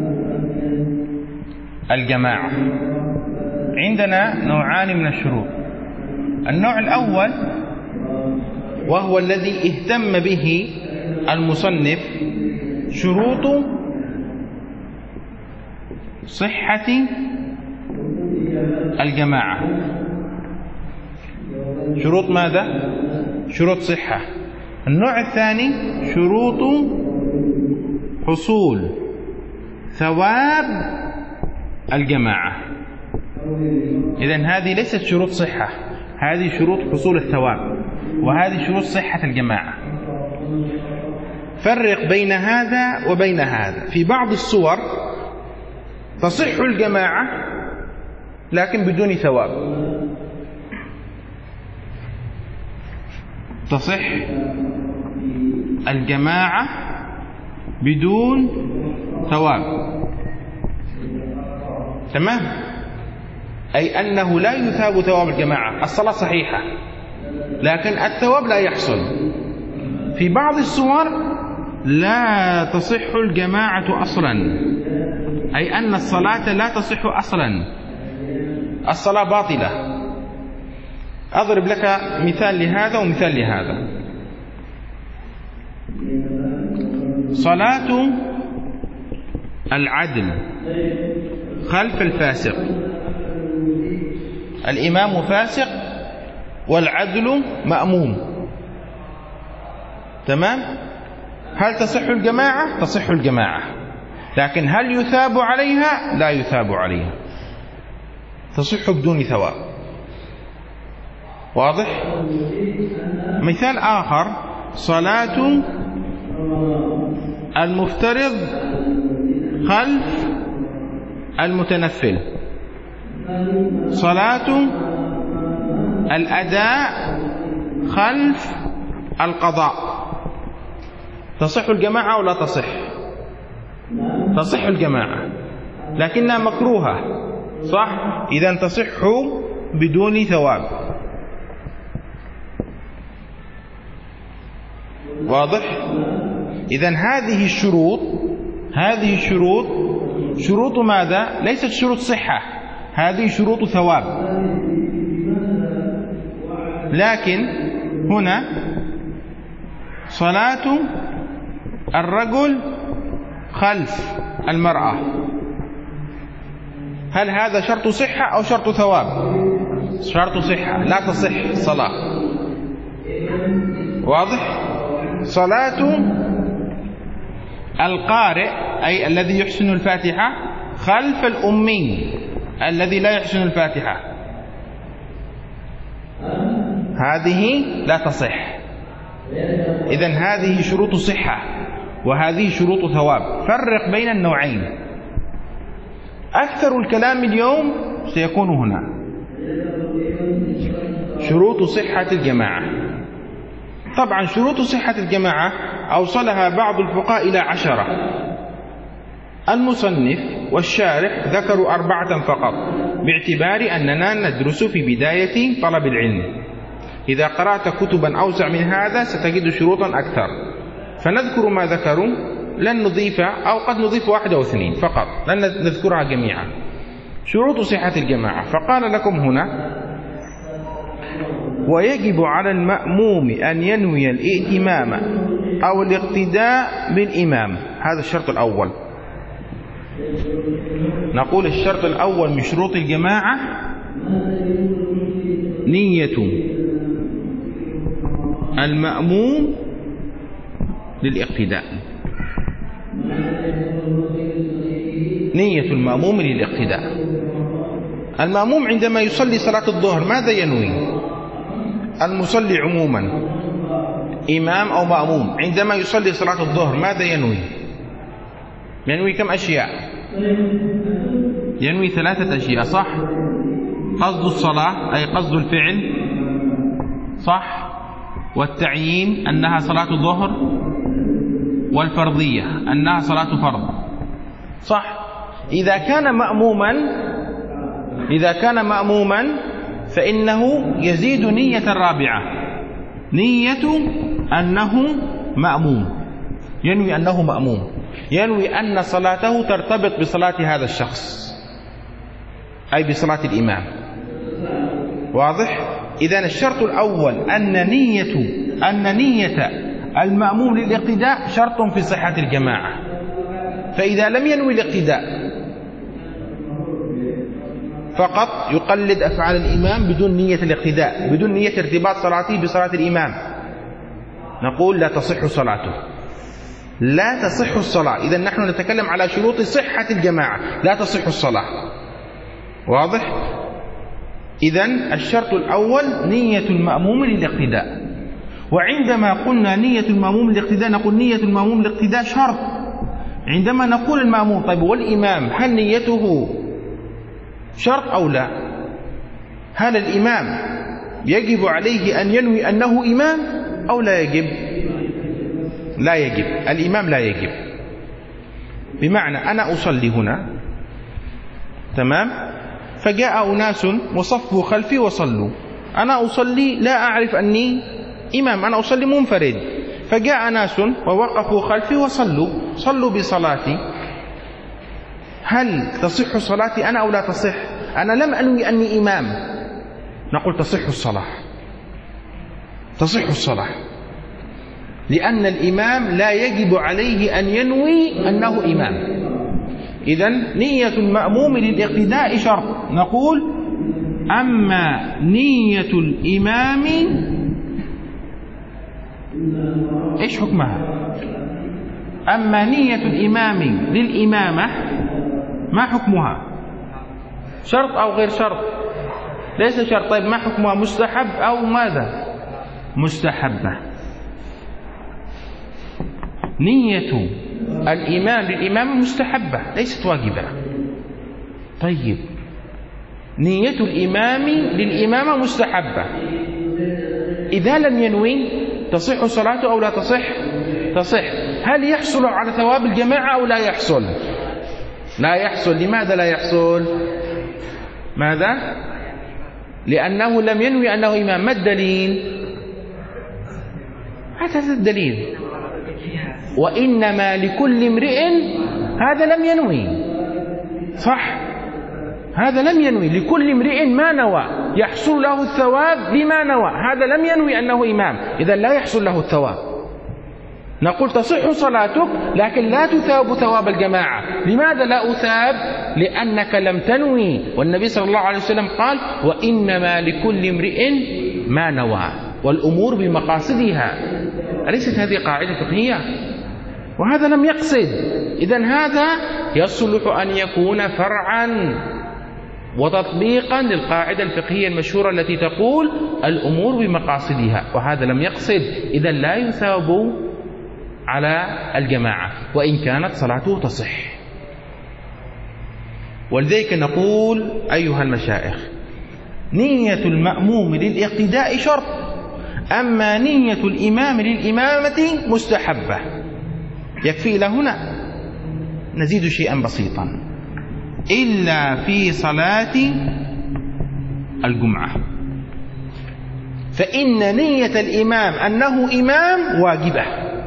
الجماعة عندنا نوعان من الشروط. النوع الأول وهو الذي اهتم به المصنف، شروط صحة الجماعة. شروط ماذا؟ شروط صحة. النوع الثاني شروط حصول ثواب الجماعة. إذن هذه ليست شروط صحة، هذه شروط حصول الثواب، وهذه شروط صحة الجماعة. فرق بين هذا وبين هذا. في بعض الصور تصح الجماعة لكن بدون ثواب، تصح الجماعة بدون ثواب. تمام؟ أي أنه لا يثاب ثواب الجماعة، الصلاة صحيحة لكن الثواب لا يحصل. في بعض الصور لا تصح الجماعة أصلا، أي أن الصلاة لا تصح أصلا، الصلاة باطلة. أضرب لك مثال لهذا ومثال لهذا. صلاة العدل خلف الفاسق، الإمام فاسق والعدل مأموم، تمام؟ هل تصح الجماعة؟ تصح الجماعة، لكن هل يثاب عليها؟ لا يثاب عليها، تصح بدون ثواب. واضح؟ مثال آخر، صلاة المفترض خلف المتنفل، صلاة الأداء خلف القضاء، تصح الجماعة ولا تصح؟ تصح الجماعة لكنها مكروهة، صح؟ إذن تصح بدون ثواب. واضح؟ إذن هذه الشروط، هذه الشروط شروط ماذا؟ ليست شروط صحة، هذه شروط ثواب. لكن هنا صلاة الرجل خلف المرأة، هل هذا شرط صحة أو شرط ثواب؟ شرط صحة، لا تصح صلاة. واضح؟ صلاة القارئ أي الذي يحسن الفاتحة خلف الأمي الذي لا يحسن الفاتحة، هذه لا تصح. إذن هذه شروط صحة وهذه شروط ثواب. فرق بين النوعين. أكثر الكلام اليوم سيكون هنا شروط صحة الجماعة. طبعا شروط صحة الجماعة أوصلها بعض الفقهاء إلى عشرة، المصنف والشارح ذكروا أربعة فقط، باعتبار أننا ندرس في بداية طلب العلم. إذا قرأت كتبا أوسع من هذا ستجد شروطا أكثر، فنذكر ما ذكروا، لن نضيف أو قد نضيف واحد أو اثنين فقط، لن نذكرها جميعا. شروط صحة الجماعة، فقال لكم هنا: ويجب على المأموم أن ينوي الائتمام أو الاقتداء بالإمام. هذا الشرط الأول. نقول الشرط الأول من شروط الجماعة نية المأموم للاقتداء، نية المأموم للاقتداء. المأموم عندما يصلي صلاة الظهر ماذا ينوي؟ المصلي عموما إمام أو مأموم عندما يصلي صلاة الظهر ماذا ينوي؟ ينوي كم أشياء؟ ينوي ثلاثة أشياء، صح؟ قصد الصلاة أي قصد الفعل، صح؟ والتعيين أنها صلاة الظهر، والفرضية أنها صلاة فرض، صح؟ إذا كان مأموما إذا كان مأموما فإنه يزيد نية رابعة، نية أنه مأموم، ينوي أنه مأموم، ينوي أن صلاته ترتبط بصلاة هذا الشخص أي بصلاة الإمام. واضح؟ إذن الشرط الأول أن نية أن نية المأموم للاقتداء شرط في صحة الجماعة، فإذا لم ينوي الاقتداء فقط يقلد أفعال الإمام بدون نية الاقتداء، بدون نية ارتباط صلاته بصلاة الإمام، نقول لا تصح صلاته، لا تصح الصلاة. إذن نحن نتكلم على شروط صحة الجماعة، لا تصح الصلاة. واضح؟ إذن الشرط الأول نية المأموم للاقتداء. وعندما قلنا نية المأموم للاقتداء نقول نية المأموم للاقتداء شرط. عندما نقول المأموم طيب والإمام هل نيته شرط أو لا؟ هل الإمام يجب عليه أن ينوي أنه إمام أو لا يجب؟ لا يجب، الإمام لا يجب. بمعنى أنا أصلي هنا، تمام؟ فجاء أناس وصفوا خلفي وصلوا، أنا أصلي لا أعرف أني إمام، أنا أصلي منفرد، فجاء ناس ووقفوا خلفي وصلوا صلوا بصلاتي، هل تصح صلاتي أنا أو لا تصح؟ أنا لم أنوي أني إمام، نقول تصح الصلاة، تصح الصلاة، لأن الإمام لا يجب عليه أن ينوي أنه إمام. إذن نية المأموم للاقتداء شرط. نقول أما نية الإمام إيش حكمها؟ أما نية الإمام للإمامة ما حكمها؟ شرط أو غير شرط؟ ليس شرط. طيب ما حكمها؟ مستحب أو ماذا؟ مستحبة. نية الإمام للإمام مستحبة ليست واجبة. طيب نية الإمام للإمامة مستحبة، إذا لم ينوي تصح صلاته أو لا تصح؟ تصح. هل يحصل على ثواب الجماعة أو لا يحصل؟ لا يحصل. لماذا لا يحصل؟ ماذا؟ لأنه لم ينوي أنه إمام. ما الدليل؟ هذا الدليل. وإنما لكل امرئ، هذا لم ينوي، صح؟ هذا لم ينوي، لكل امرئ ما نوى يحصل له الثواب بما نوى. هذا لم ينوي أنه إمام، إذا لا يحصل له الثواب. نقول تصح صلاتك لكن لا تثاب ثواب الجماعة. لماذا لا أثاب؟ لأنك لم تنوي، والنبي صلى الله عليه وسلم قال وإنما لكل امرئ ما نوى والأمور بمقاصدها. أليست هذه قاعدة فقهية؟ وهذا لم يقصد. إذن هذا يصلح أن يكون فرعا وتطبيقا للقاعدة الفقهية المشهورة التي تقول الأمور بمقاصدها، وهذا لم يقصد، إذن لا يثاب على الجماعة وإن كانت صلاته تصح. ولذلك نقول أيها المشايخ نية المأموم للاقتداء شرط، أما نية الإمام للإمامة مستحبة. يكفي إلى هنا. نزيد شيئا بسيطا. إلا في صلاة الجمعة، فإن نية الإمام أنه إمام واجبة.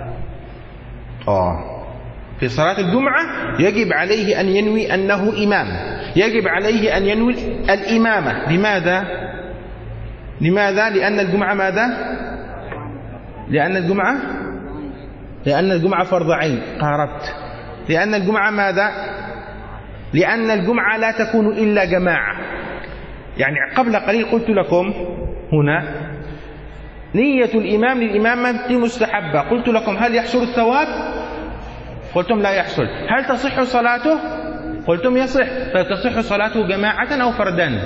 آه في صلاة الجمعة يجب عليه أن ينوي أنه إمام، يجب عليه أن ينوي الإمامة. لماذا؟ لماذا؟ لأن الجمعة ماذا؟ لأن الجمعة لأن الجمعة فرض عين. قاربت. لأن الجمعة ماذا؟ لأن الجمعة لا تكون إلا جماعة. يعني قبل قليل قلت لكم هنا نية الإمام للإمامة مستحبة، قلت لكم هل يحصل الثواب؟ قلتم لا يحصل. هل تصح صلاته؟ قلتم يصح. فتصح صلاته جماعة أو فردا؟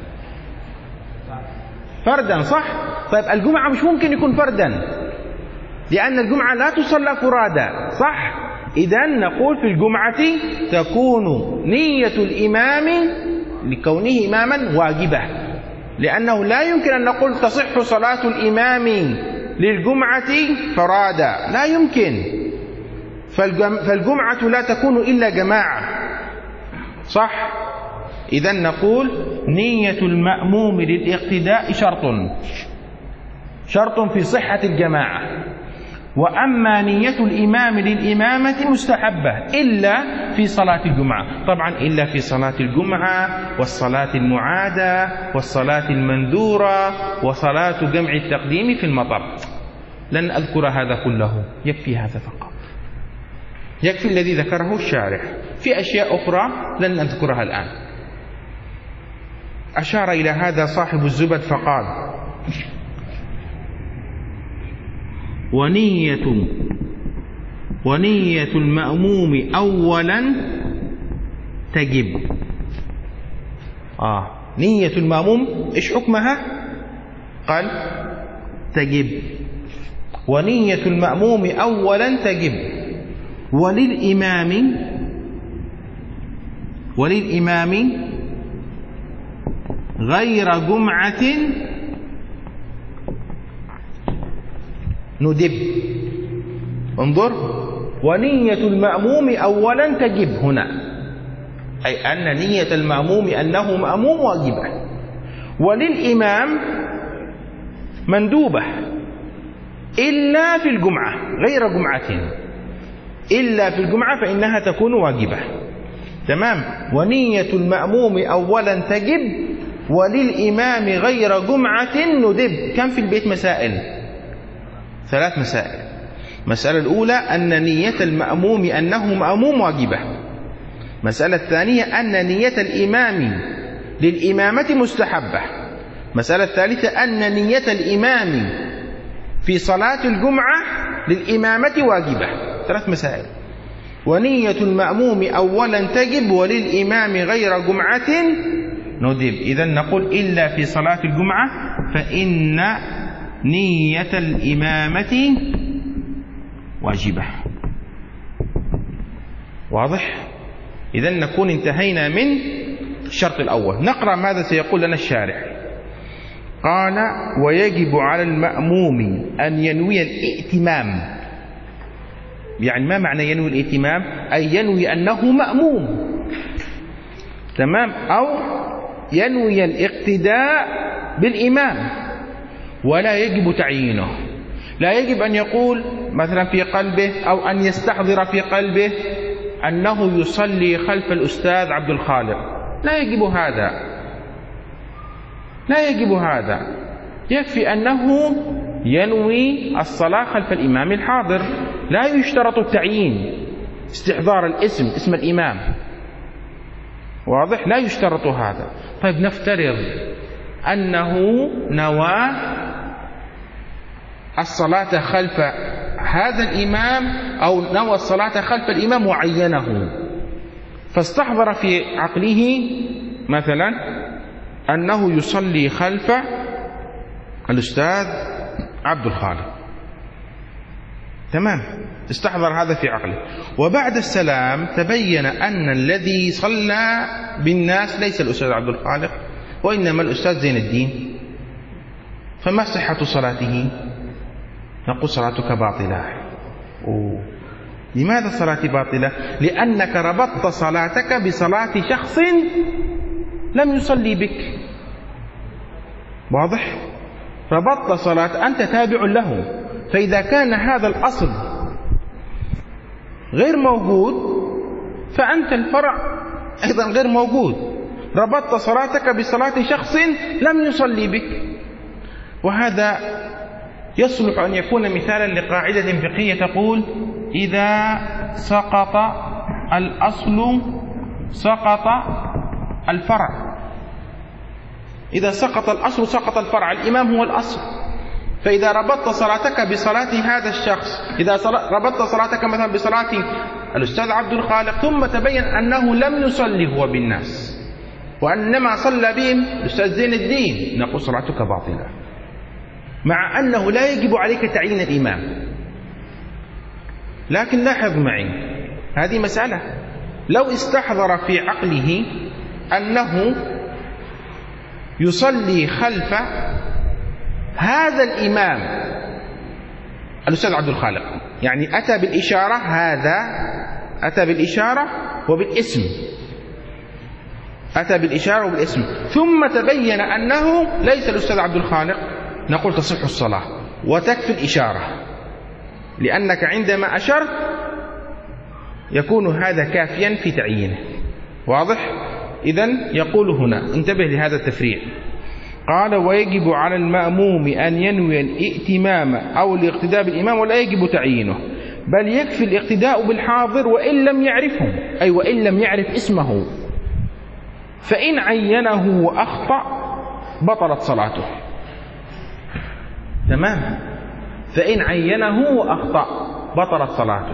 فردا، صح؟ طيب الجمعة مش ممكن يكون فردا، لأن الجمعة لا تصلى فرادا، صح؟ إذن نقول في الجمعة تكون نية الإمام لكونه إماما واجبة، لأنه لا يمكن أن نقول تصح صلاة الإمام للجمعة فرادا، لا يمكن. فالجمعة لا تكون إلا جماعة، صح؟ إذن نقول نية المأموم للاقتداء شرط، شرط في صحة الجماعة. وأما نية الإمام للإمامة مستحبة إلا في صلاة الجمعة. طبعا إلا في صلاة الجمعة والصلاة المعادة والصلاة المنذورة وصلاة جمع التقديم في المطر. لن أذكر هذا كله، يكفي هذا فقط، يكفي الذي ذكره الشارح. في أشياء أخرى لن نذكرها الآن. أشار إلى هذا صاحب الزبد فقال ونية ونية المأموم أولا تجب. آه نية المأموم إيش حكمها؟ قال تجب. ونية المأموم أولا تجب. وللإمام وللإمام غير جمعة ندب. انظر، ونية المأموم أولا تجب هنا، أي أن نية المأموم أنه مأموم واجبة. وللإمام مندوبة إلا في الجمعة غير جمعة، إلا في الجمعة فإنها تكون واجبة. تمام. ونية المأموم أولا تجب، وللإمام غير جمعة ندب. كم في البيت مسائل؟ ثلاث مسائل. مسألة الأولى أن نية المأموم أنه مأموم واجبة. مسألة الثانية أن نية الإمام للإمامة مستحبة. مسألة الثالثة أن نية الإمام في صلاة الجمعة للإمامة واجبة. ثلاث مسائل. ونية المأموم أولا تجب، وللإمام غير جمعة ندب. إذن نقول إلا في صلاة الجمعة فإن نية الإمامة واجبة. واضح؟ إذن نكون انتهينا من الشرط الأول. نقرأ ماذا سيقول لنا الشارع. قال: ويجب على المأموم أن ينوي الائتمام. يعني ما معنى ينوي الائتمام؟ أي ينوي أنه مأموم. تمام. أو ينوي الاقتداء بالإمام، ولا يجب تعيينه. لا يجب أن يقول مثلا في قلبه أو أن يستحضر في قلبه أنه يصلي خلف الأستاذ عبد الخالق. لا يجب هذا، لا يجب هذا. يكفي أنه ينوي الصلاة خلف الإمام الحاضر. لا يشترط التعيين، استحضار الاسم، اسم الإمام. واضح؟ لا يشترط هذا. طيب نفترض أنه نوى الصلاة خلف هذا الإمام أو نوى الصلاة خلف الإمام وعينه، فاستحضر في عقله مثلا أنه يصلي خلف الأستاذ عبد الخالق. تمام. استحضر هذا في عقله، وبعد السلام تبين أن الذي صلى بالناس ليس الأستاذ عبد الخالق وإنما الأستاذ زين الدين. فما صحة صلاته؟ نقول صلاتك باطلة. أوه. لماذا صلاتي باطلة؟ لأنك ربطت صلاتك بصلاة شخص لم يصلي بك. واضح؟ ربطت صلاة، أنت تابع له. فإذا كان هذا الأصل غير موجود فأنت الفرع أيضا غير موجود. ربطت صلاتك بصلاة شخص لم يصلي بك، وهذا يصلح أن يكون مثالا لقاعدة فقهية تقول: إذا سقط الأصل سقط الفرع. إذا سقط الأصل سقط الفرع. الإمام هو الأصل. فإذا ربطت صلاتك بصلاة هذا الشخص، إذا ربطت صلاتك مثلا بصلاة الأستاذ عبد الخالق ثم تبين أنه لم يصلي هو بالناس وأنما صلى بهم الأستاذ زين الدين، نقول صلاتك باطلة، مع أنه لا يجب عليك تعيين الإمام. لكن لاحظ معي هذه مسألة. لو استحضر في عقله أنه يصلي خلف هذا الإمام الأستاذ عبد الخالق، يعني أتى بالإشارة، هذا أتى بالإشارة وبالاسم، أتى بالإشارة وبالاسم، ثم تبين أنه ليس الأستاذ عبد الخالق، نقول تصح الصلاة وتكفي الإشارة، لأنك عندما أشرت يكون هذا كافيا في تعيينه. واضح؟ إذن يقول هنا، انتبه لهذا التفريع. قال: ويجب على المأموم أن ينوي الائتمام أو الاقتداء بالإمام ولا يجب تعيينه، بل يكفي الاقتداء بالحاضر وإن لم يعرفه، أي وإن لم يعرف اسمه، فإن عينه وأخطأ بطلت صلاته. تمام؟ فإن عينه وأخطأ بطلت صلاته.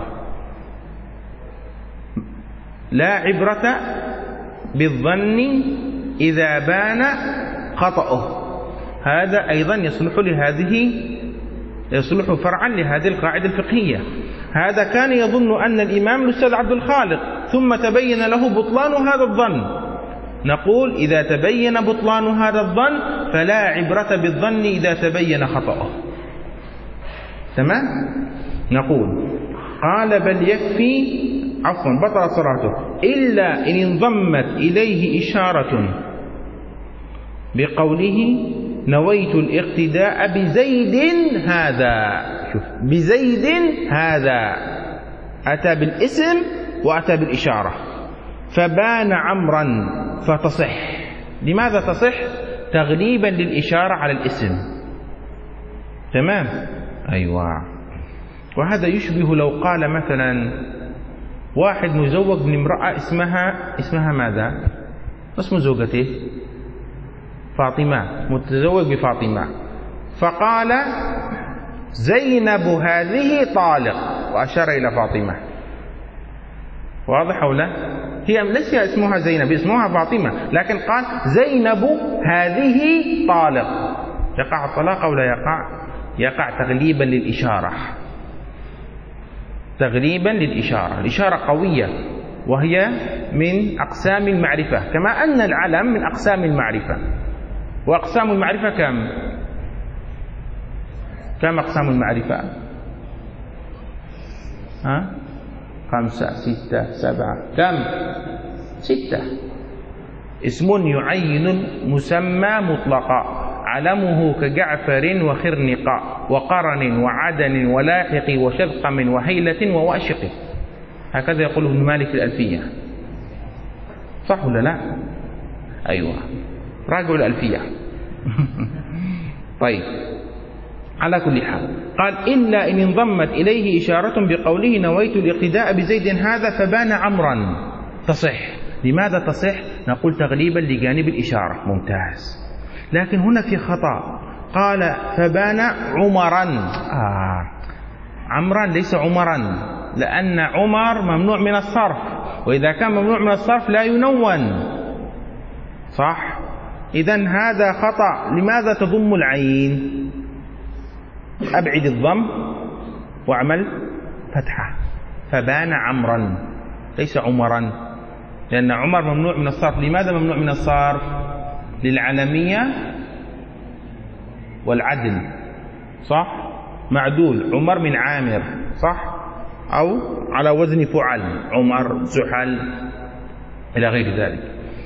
لا عبرة بالظن إذا بان خطأه. هذا أيضا يصلح لهذه يصلح فرعا لهذه القاعدة الفقهية. هذا كان يظن أن الإمام الأستاذ عبد الخالق ثم تبين له بطلان هذا الظن، نقول إذا تبين بطلان هذا الظن فلا عبرة بالظن إذا تبين خطأه. تمام؟ نقول قال: بل يكفي عفوا بطل صلاته إلا إن انضمت إليه إشارة بقوله نويت الاقتداء بزيد هذا. شوف بزيد هذا، أتى بالاسم وأتى بالإشارة. فبان عمرا فتصح. لماذا تصح؟ تغليبا للإشارة على الاسم. تمام. أيوة. وهذا يشبه لو قال مثلا واحد مزوج من امرأة اسمها اسمها ماذا؟ اسم زوجته فاطمة، متزوج بفاطمة، فقال زينب هذه طالق وأشار إلى فاطمة. واضح أو لا؟ هي ليس اسمها زينب، اسمها فاطمة، لكن قال زينب هذه طالق. يقع الطلاق أو لا يقع؟ يقع تغليبا للإشارة. تغليبا للإشارة. الإشارة قوية وهي من أقسام المعرفة، كما أن العلم من أقسام المعرفة. وأقسام المعرفة كم؟ كم أقسام المعرفة؟ ها؟ خمسة، ستة، سبعة، كم؟ ستة. اسم يعين مسمى مطلقا، علمه كجعفر وخرنقا وقرن وعدن ولاحق وشذقم وهيلة وواشق. هكذا يقول ابن مالك في الألفية. صح ولا لا؟ أيوة، راجعوا الألفية. طيب، على كل حال قال إلا إن انضمت إليه إشارة بقوله نويت الاقتداء بزيد هذا فبان عمرا. تصح. لماذا تصح؟ نقول تغليبا لجانب الإشارة. ممتاز. لكن هنا في خطأ، قال فبان عمرا. آه. عمرا ليس عمرا، لأن عمر ممنوع من الصرف، وإذا كان ممنوع من الصرف لا ينون. صح؟ إذن هذا خطأ. لماذا تضم العين؟ أبعد الضم واعمل فتحة. فبان عمرا ليس عمرا، لأن عمر ممنوع من الصرف. لماذا ممنوع من الصرف؟ للعلمية والعدل. صح؟ معدول. عمر من عامر. صح؟ أو على وزن فعل، عمر، زحل، إلى غير ذلك.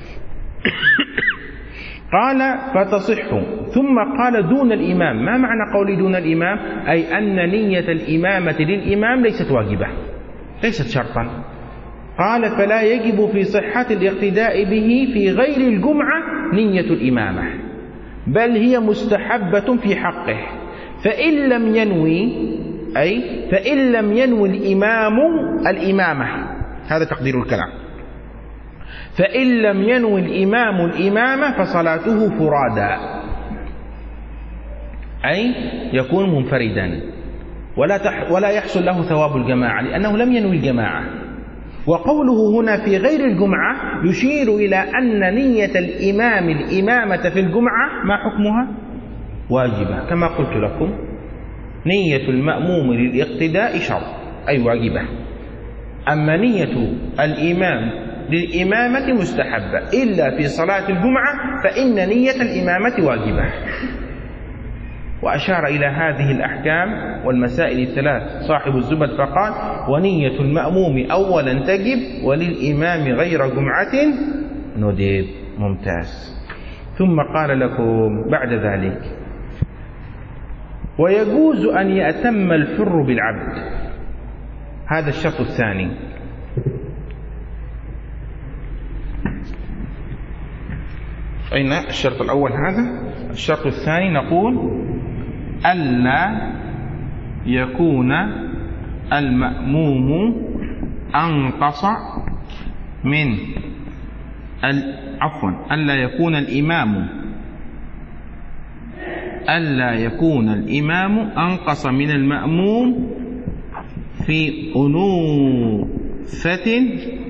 قال فتصح. ثم قال دون الإمام. ما معنى قولي دون الإمام؟ أي أن نية الإمامة للإمام ليست واجبة، ليست شرطا. قال فلا يجب في صحة الاقتداء به في غير الجمعة نية الإمامة، بل هي مستحبة في حقه. فإن لم ينوي، أي فإن لم ينوي الإمام الإمامة، هذا تقدير الكلام، فإن لم ينوي الإمام الإمامة فصلاته فرادا، أي يكون منفردا ولا تح ولا يحصل له ثواب الجماعة لأنه لم ينوي الجماعة. وقوله هنا في غير الجمعة يشير إلى أن نية الإمام الإمامة في الجمعة ما حكمها؟ واجبة، كما قلت لكم نية المأموم للاقتداء شرط أي واجبة، أما نية الإمام للإمامة مستحبة، إلا في صلاة الجمعة فإن نية الإمامة واجبة. وأشار إلى هذه الأحكام والمسائل الثلاث صاحب الزبد فقال ونية المأموم أولا تجب وللإمام غير جمعة ندب. ممتاز. ثم قال لكم بعد ذلك ويجوز أن يأتم الحر بالعبد. هذا الشرط الثاني. أين الشرط الأول؟ هذا الشرط الثاني. نقول ألا يكون المأموم أنقص من عفوا ألا يكون الإمام ألا يكون الإمام أنقص من المأموم في أنوثة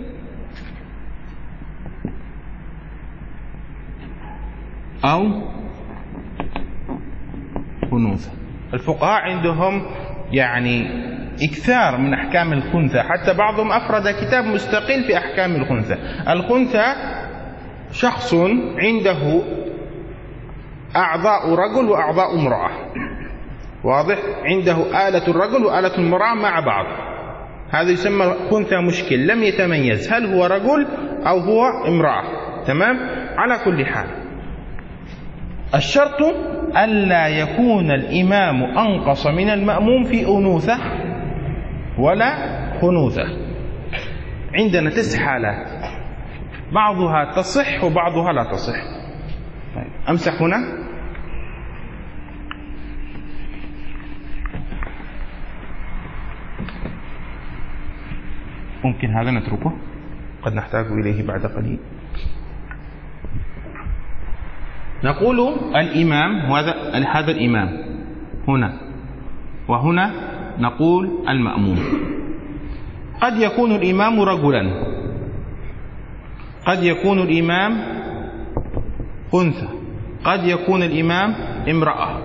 أو خنوثة. الفقهاء عندهم يعني إكثار من أحكام الخنثى، حتى بعضهم أفرد كتاب مستقل في أحكام الخنثى. الخنثى شخص عنده أعضاء رجل وأعضاء امرأة، واضح؟ عنده آلة الرجل وآلة المرأة مع بعض، هذا يسمى خنثى مشكل، لم يتميز هل هو رجل أو هو امرأة. تمام؟ على كل حال الشرط ألا يكون الإمام أنقص من المأموم في أنوثة ولا خنوثة. عندنا تسع حالات، بعضها تصح وبعضها لا تصح. طيب أمسح هنا. ممكن هذا نتركه، قد نحتاج إليه بعد قليل. نقول الإمام، وهذا هذا الإمام هنا، وهنا نقول المأموم. قد يكون الإمام رجلا، قد يكون الإمام أنثى، قد يكون الإمام امرأة.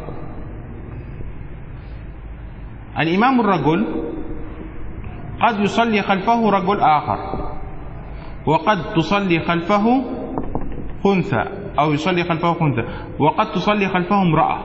الإمام الرجل قد يصلي خلفه رجل آخر، وقد تصلي خلفه خنثى، أو يصلي خلفه خنثى، وقد تصلي خلفه امرأة.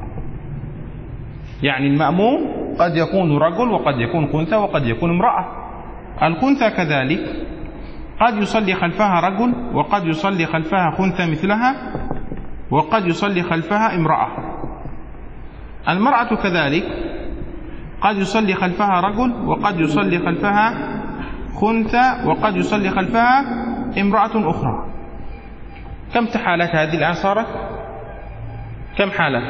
يعني المأموم قد يكون رجل وقد يكون خنثى وقد يكون امرأة. الخنثى كذلك قد يصلي خلفها رجل، وقد يصلي خلفها خنثى مثلها، وقد يصلي خلفها امرأة. المرأة كذلك قد يصلي خلفها رجل، وقد يصلي خلفها خنثى، وقد يصلي خلفها امرأة أخرى. كم حالات هذه الآن صارت؟ كم حالة؟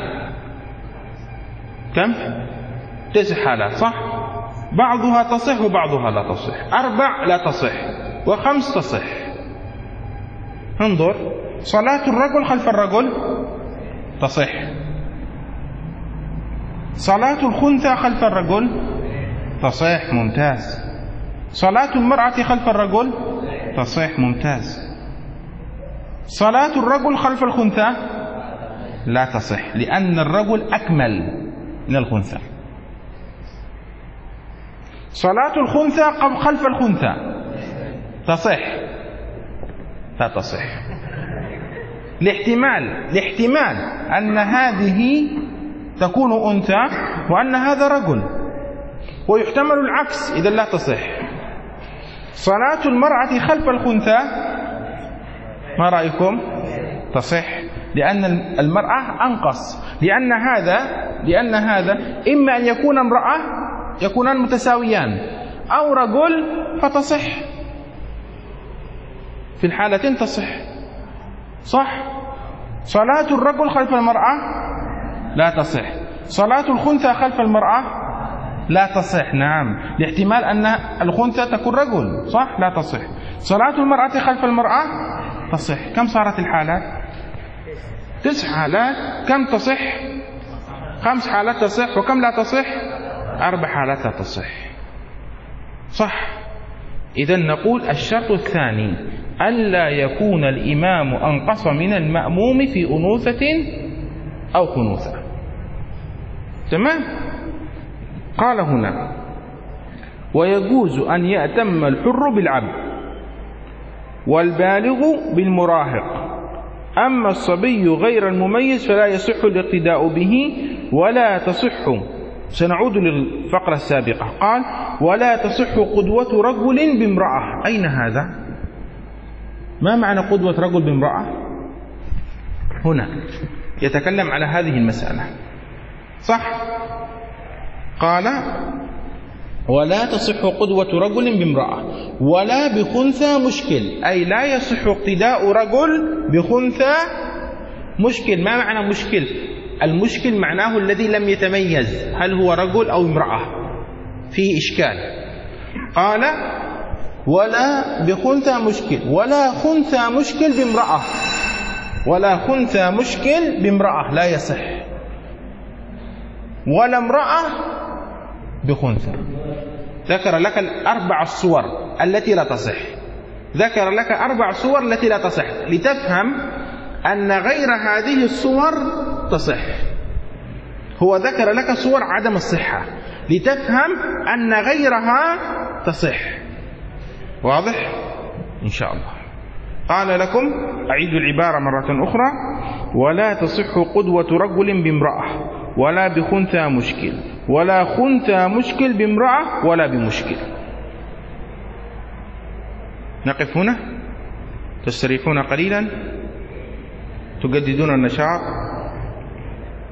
كم؟ تسع حالات، صح؟ بعضها تصح وبعضها لا تصح. أربع لا تصح وخمس تصح. انظر، صلاة الرجل خلف الرجل تصح، صلاة الخنثى خلف الرجل تصح، ممتاز. صلاة المرأة خلف الرجل تصح، ممتاز. صلاة الرجل خلف الخنثى لا تصح، لأن الرجل أكمل من الخنثى. صلاة الخنثى خلف الخنثى تصح، لا تصح، لاحتمال لاحتمال أن هذه تكون أنثى وأن هذا رجل، ويحتمل العكس، إذا لا تصح. صلاة المرأة خلف الخنثى ما رأيكم؟ تصح، لأن المرأة أنقص، لأن هذا لأن هذا إما أن يكون امرأة يكونان متساويان، أو رجل فتصح. في الحالتين تصح، صح. صلاة الرجل خلف المرأة لا تصح، صلاة الخنثى خلف المرأة لا تصح، نعم، لاحتمال أن الخنثى تكون رجل، صح، لا تصح. صلاة المرأة خلف المرأة تصح. كم صارت الحالات؟ تسع حالات. كم تصح؟ خمس حالات تصح. وكم لا تصح؟ أربع حالات لا تصح، صح. إذن نقول الشرط الثاني ألا يكون الإمام أنقص من المأموم في أنوثة أو خنوثة. تمام. قال هنا: ويجوز أن يأتم الحر بالعبد والبالغ بالمراهق، أما الصبي غير المميز فلا يصح الاقتداء به ولا تصح. سنعود للفقرة السابقة. قال: ولا تصح قدوة رجل بامرأة. أين هذا؟ ما معنى قدوة رجل بامرأة؟ هنا يتكلم على هذه المسألة، صح؟ قال: ولا تصح قدوة رجل بامرأة ولا بخنثى مشكل، أي لا يصح اقتداء رجل بخنثى مشكل. ما معنى مشكل؟ المشكل معناه الذي لم يتميز، هل هو رجل أو امرأة، فيه إشكال. قال: ولا بخنثى مشكل، ولا خنثى مشكل بامرأة، ولا خنثى مشكل بامرأة لا يصح، ولا امرأة بخنثى. ذكر لك الأربع الصور التي لا تصح، ذكر لك أربع صور التي لا تصح لتفهم أن غير هذه الصور تصح. هو ذكر لك صور عدم الصحة لتفهم أن غيرها تصح. واضح؟ إن شاء الله. قال لكم: أعيد العبارة مرة أخرى: ولا تصح قدوة رجل بامرأة ولا بخنثى مشكل، ولا خنثى مشكل بامرأة ولا بمشكل. نقف هنا، تستريحون قليلا، تجددون النشاط.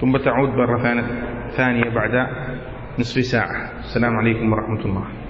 ثم تعود مرة ثانية بعد نصف ساعة. السلام عليكم ورحمة الله.